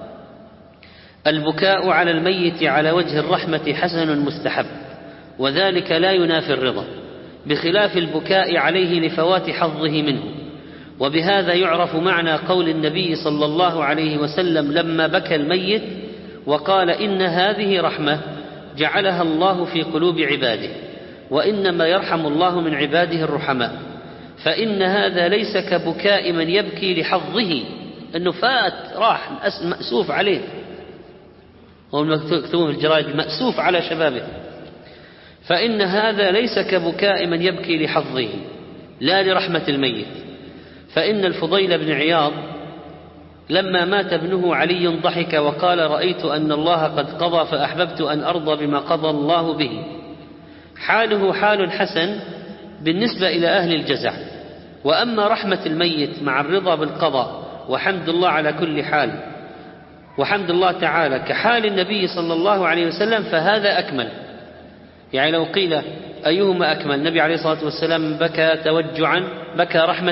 البكاء على الميت على وجه الرحمة حسن مستحب، وذلك لا ينافي الرضا، بخلاف البكاء عليه لفوات حظه منه. وبهذا يعرف معنى قول النبي صلى الله عليه وسلم لما بكى الميت وقال: إن هذه رحمة جعلها الله في قلوب عباده، وإنما يرحم الله من عباده الرحماء، فإن هذا ليس كبكاء من يبكي لحظه، أنه فات راح مأسوف عليه، هم يكتبون في الجرائد مأسوف على شبابه. فإن هذا ليس كبكاء من يبكي لحظه لا لرحمة الميت. فإن الفضيل بن عياض لما مات ابنه علي ضحك وقال: رأيت أن الله قد قضى فأحببت أن أرضى بما قضى الله به. حاله حال حسن بالنسبة إلى أهل الجزع. وأما رحمة الميت مع الرضا بالقضاء وحمد الله على كل حال وحمد الله تعالى كحال النبي صلى الله عليه وسلم فهذا أكمل. يعني لو قيل أيهما أكمل، النبي عليه الصلاة والسلام بكى توجعا، بكى رحمة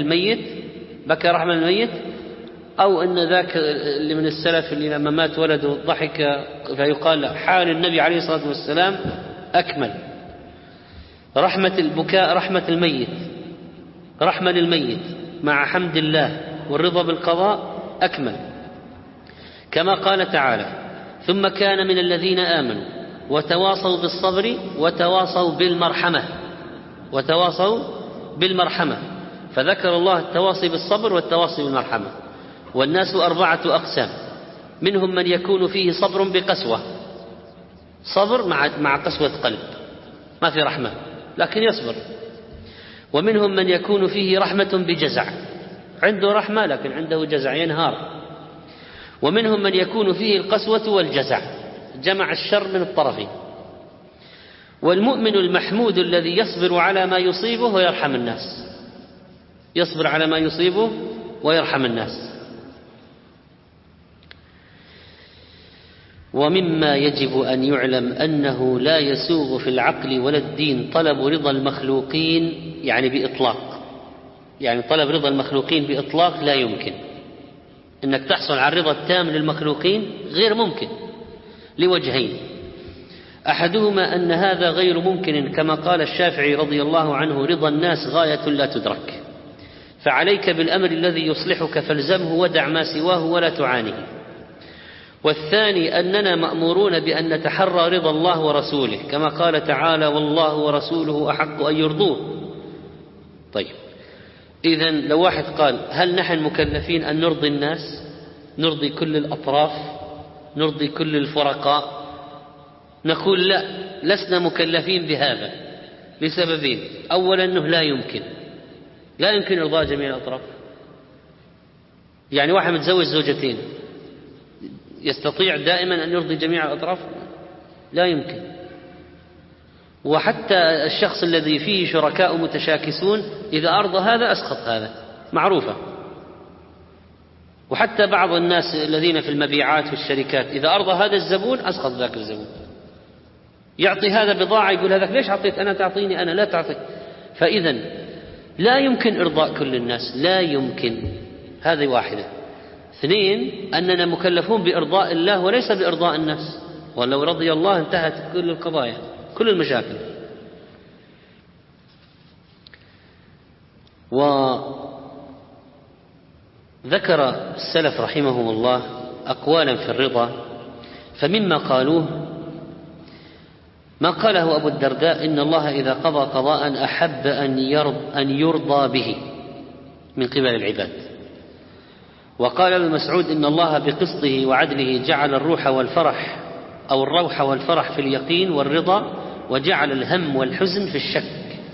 الميت، أو أن ذاك اللي من السلف اللي لما مات ولده ضحك، فيقال حال النبي عليه الصلاة والسلام أكمل. رحمة البكاء رحمة للميت مع حمد الله والرضا بالقضاء أكمل، كما قال تعالى: ثم كان من الذين آمنوا وتواصوا بالصبر وتواصوا بالمرحمة، فذكر الله التواصي بالصبر والتواصي بالمرحمة. والناس 4 أقسام: منهم من يكون فيه صبر بقسوة، صبر مع قسوة قلب، ما في رحمة لكن يصبر. ومنهم من يكون فيه رحمة بجزع، عنده رحمة لكن عنده جزع ينهار. ومنهم من يكون فيه القسوة والجزع، جمع الشر من الطرفين. والمؤمن المحمود الذي يصبر على ما يصيبه ويرحم الناس، يصبر على ما يصيبه ويرحم الناس. ومما يجب أن يعلم أنه لا يسوغ في العقل ولا الدين طلب رضا المخلوقين، يعني بإطلاق، يعني طلب رضا المخلوقين بإطلاق لا يمكن. إنك تحصل على الرضا التام للمخلوقين غير ممكن لوجهين: أحدهما أن هذا غير ممكن، كما قال الشافعي رضي الله عنه: رضا الناس غاية لا تدرك، فعليك بالأمر الذي يصلحك فالزمه ودع ما سواه ولا تعانيه. والثاني أننا مأمورون بأن نتحرى رضا الله ورسوله، كما قال تعالى: والله ورسوله أحق أن يرضوه. طيب، إذن لو واحد قال: هل نحن مكلفين أن نرضي الناس، نرضي كل الأطراف، نرضي كل الفرقاء؟ نقول لا، لسنا مكلفين بهذا لسببين: أولا أنه لا يمكن إرضاء جميع الأطراف. يعني واحد متزوج زوجتين يستطيع دائما أن يرضي جميع الأطراف؟ لا يمكن. وحتى الشخص الذي فيه شركاء متشاكسون إذا أرضى هذا أسخط هذا، معروفة. وحتى بعض الناس الذين في المبيعات والشركات إذا أرضى هذا الزبون أسخط ذاك الزبون، يعطي هذا بضاعة يقول هذاك ليش أعطيت أنا، تعطيني أنا لا تعطي. فإذا لا يمكن إرضاء كل الناس، لا يمكن. هذه واحدة. اثنين، أننا مكلفون بإرضاء الله وليس بإرضاء الناس، ولو رضي الله انتهت كل القضايا كل المشاكل. وذكر السلف رحمهم الله أقوالا في الرضا، فمما قالوه ما قاله أبو الدرداء: إن الله إذا قضى قضاء أحب أن يرضى به من قبل العباد. وقال ابن مسعود: إن الله بقسطه وعدله جعل الروح والفرح أو الروح والفرح في اليقين والرضا، وجعل الهم والحزن في الشك.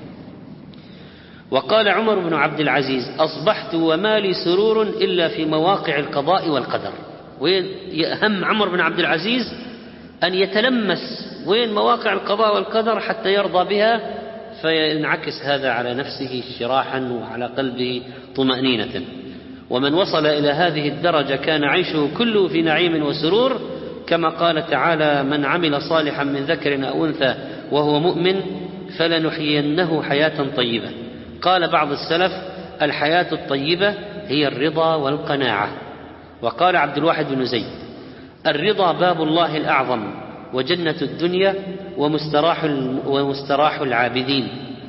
وقال عمر بن عبد العزيز: أصبحت وما لي سرور إلا في مواقع القضاء والقدر. وهم عمر بن عبد العزيز أن يتلمس وين مواقع القضاء والقدر حتى يرضى بها، فينعكس هذا على نفسه شراحا وعلى قلبه طمأنينة. ومن وصل إلى هذه الدرجة كان عيشه كله في نعيم وسرور، كما قال تعالى: من عمل صالحا من ذكر أو أنثى وهو مؤمن فلنحيينه حياة طيبة. قال بعض السلف: الحياة الطيبة هي الرضا والقناعة. وقال عبد الواحد بن زيد: الرضا باب الله الأعظم وجنة الدنيا ومستراح العابدين.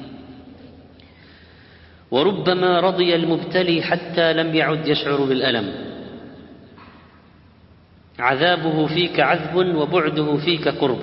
وربما رضي المبتلي حتى لم يعد يشعر بالألم، عذابه فيك عذب وبعده فيك قرب.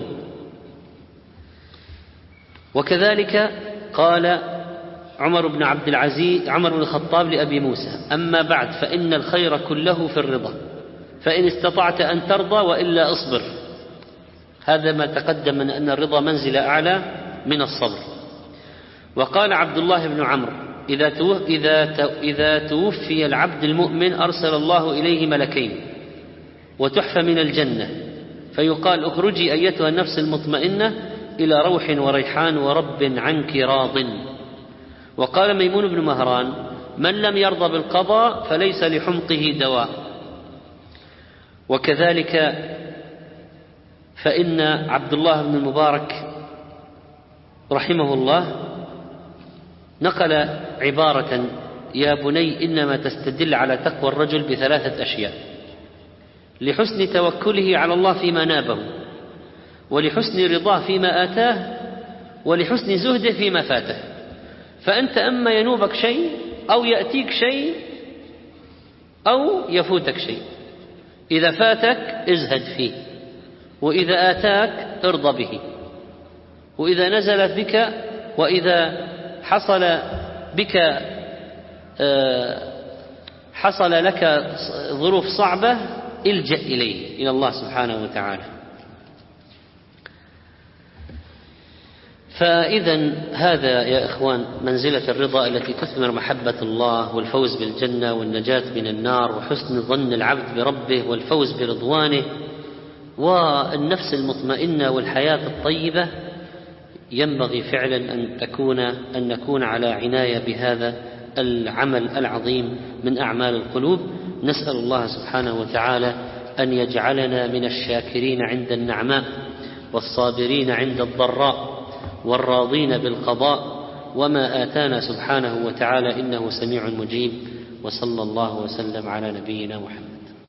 وكذلك قال عمر بن الخطاب لأبي موسى: أما بعد فإن الخير كله في الرضا، فإن استطعت أن ترضى وإلا أصبر. هذا ما تقدم من أن الرضا منزلة أعلى من الصبر. وقال عبد الله بن عمرو: إذا توفي العبد المؤمن أرسل الله إليه ملكين وتحفى من الجنة، فيقال: اخرجي أيتها النفس المطمئنة إلى روح وريحان ورب عنك راض. وقال ميمون بن مهران: من لم يرضى بالقضاء فليس لحمقه دواء. وكذلك فإن عبد الله بن المبارك رحمه الله نقل عبارة: يا بني إنما تستدل على تقوى الرجل بثلاثة أشياء: لحسن توكله على الله فيما نابه، ولحسن رضاه فيما آتاه، ولحسن زهده فيما فاته. فأنت أما ينوبك شيء أو يأتيك شيء أو يفوتك شيء، إذا فاتك ازهد فيه، وإذا آتاك ارضى به، وإذا نزلت بك وإذا حصل لك ظروف صعبة الجأ إليه، إلى الله سبحانه وتعالى. فإذا هذا يا إخوان منزلة الرضا التي تثمر محبة الله والفوز بالجنة والنجاة من النار وحسن ظن العبد بربه والفوز برضوانه والنفس المطمئنة والحياة الطيبة. ينبغي فعلا أن نكون على عناية بهذا العمل العظيم من أعمال القلوب. نسأل الله سبحانه وتعالى أن يجعلنا من الشاكرين عند النعماء، والصابرين عند الضراء، والراضين بالقضاء وما آتانا سبحانه وتعالى، إنه سميع مجيب. وصلى الله وسلم على نبينا محمد.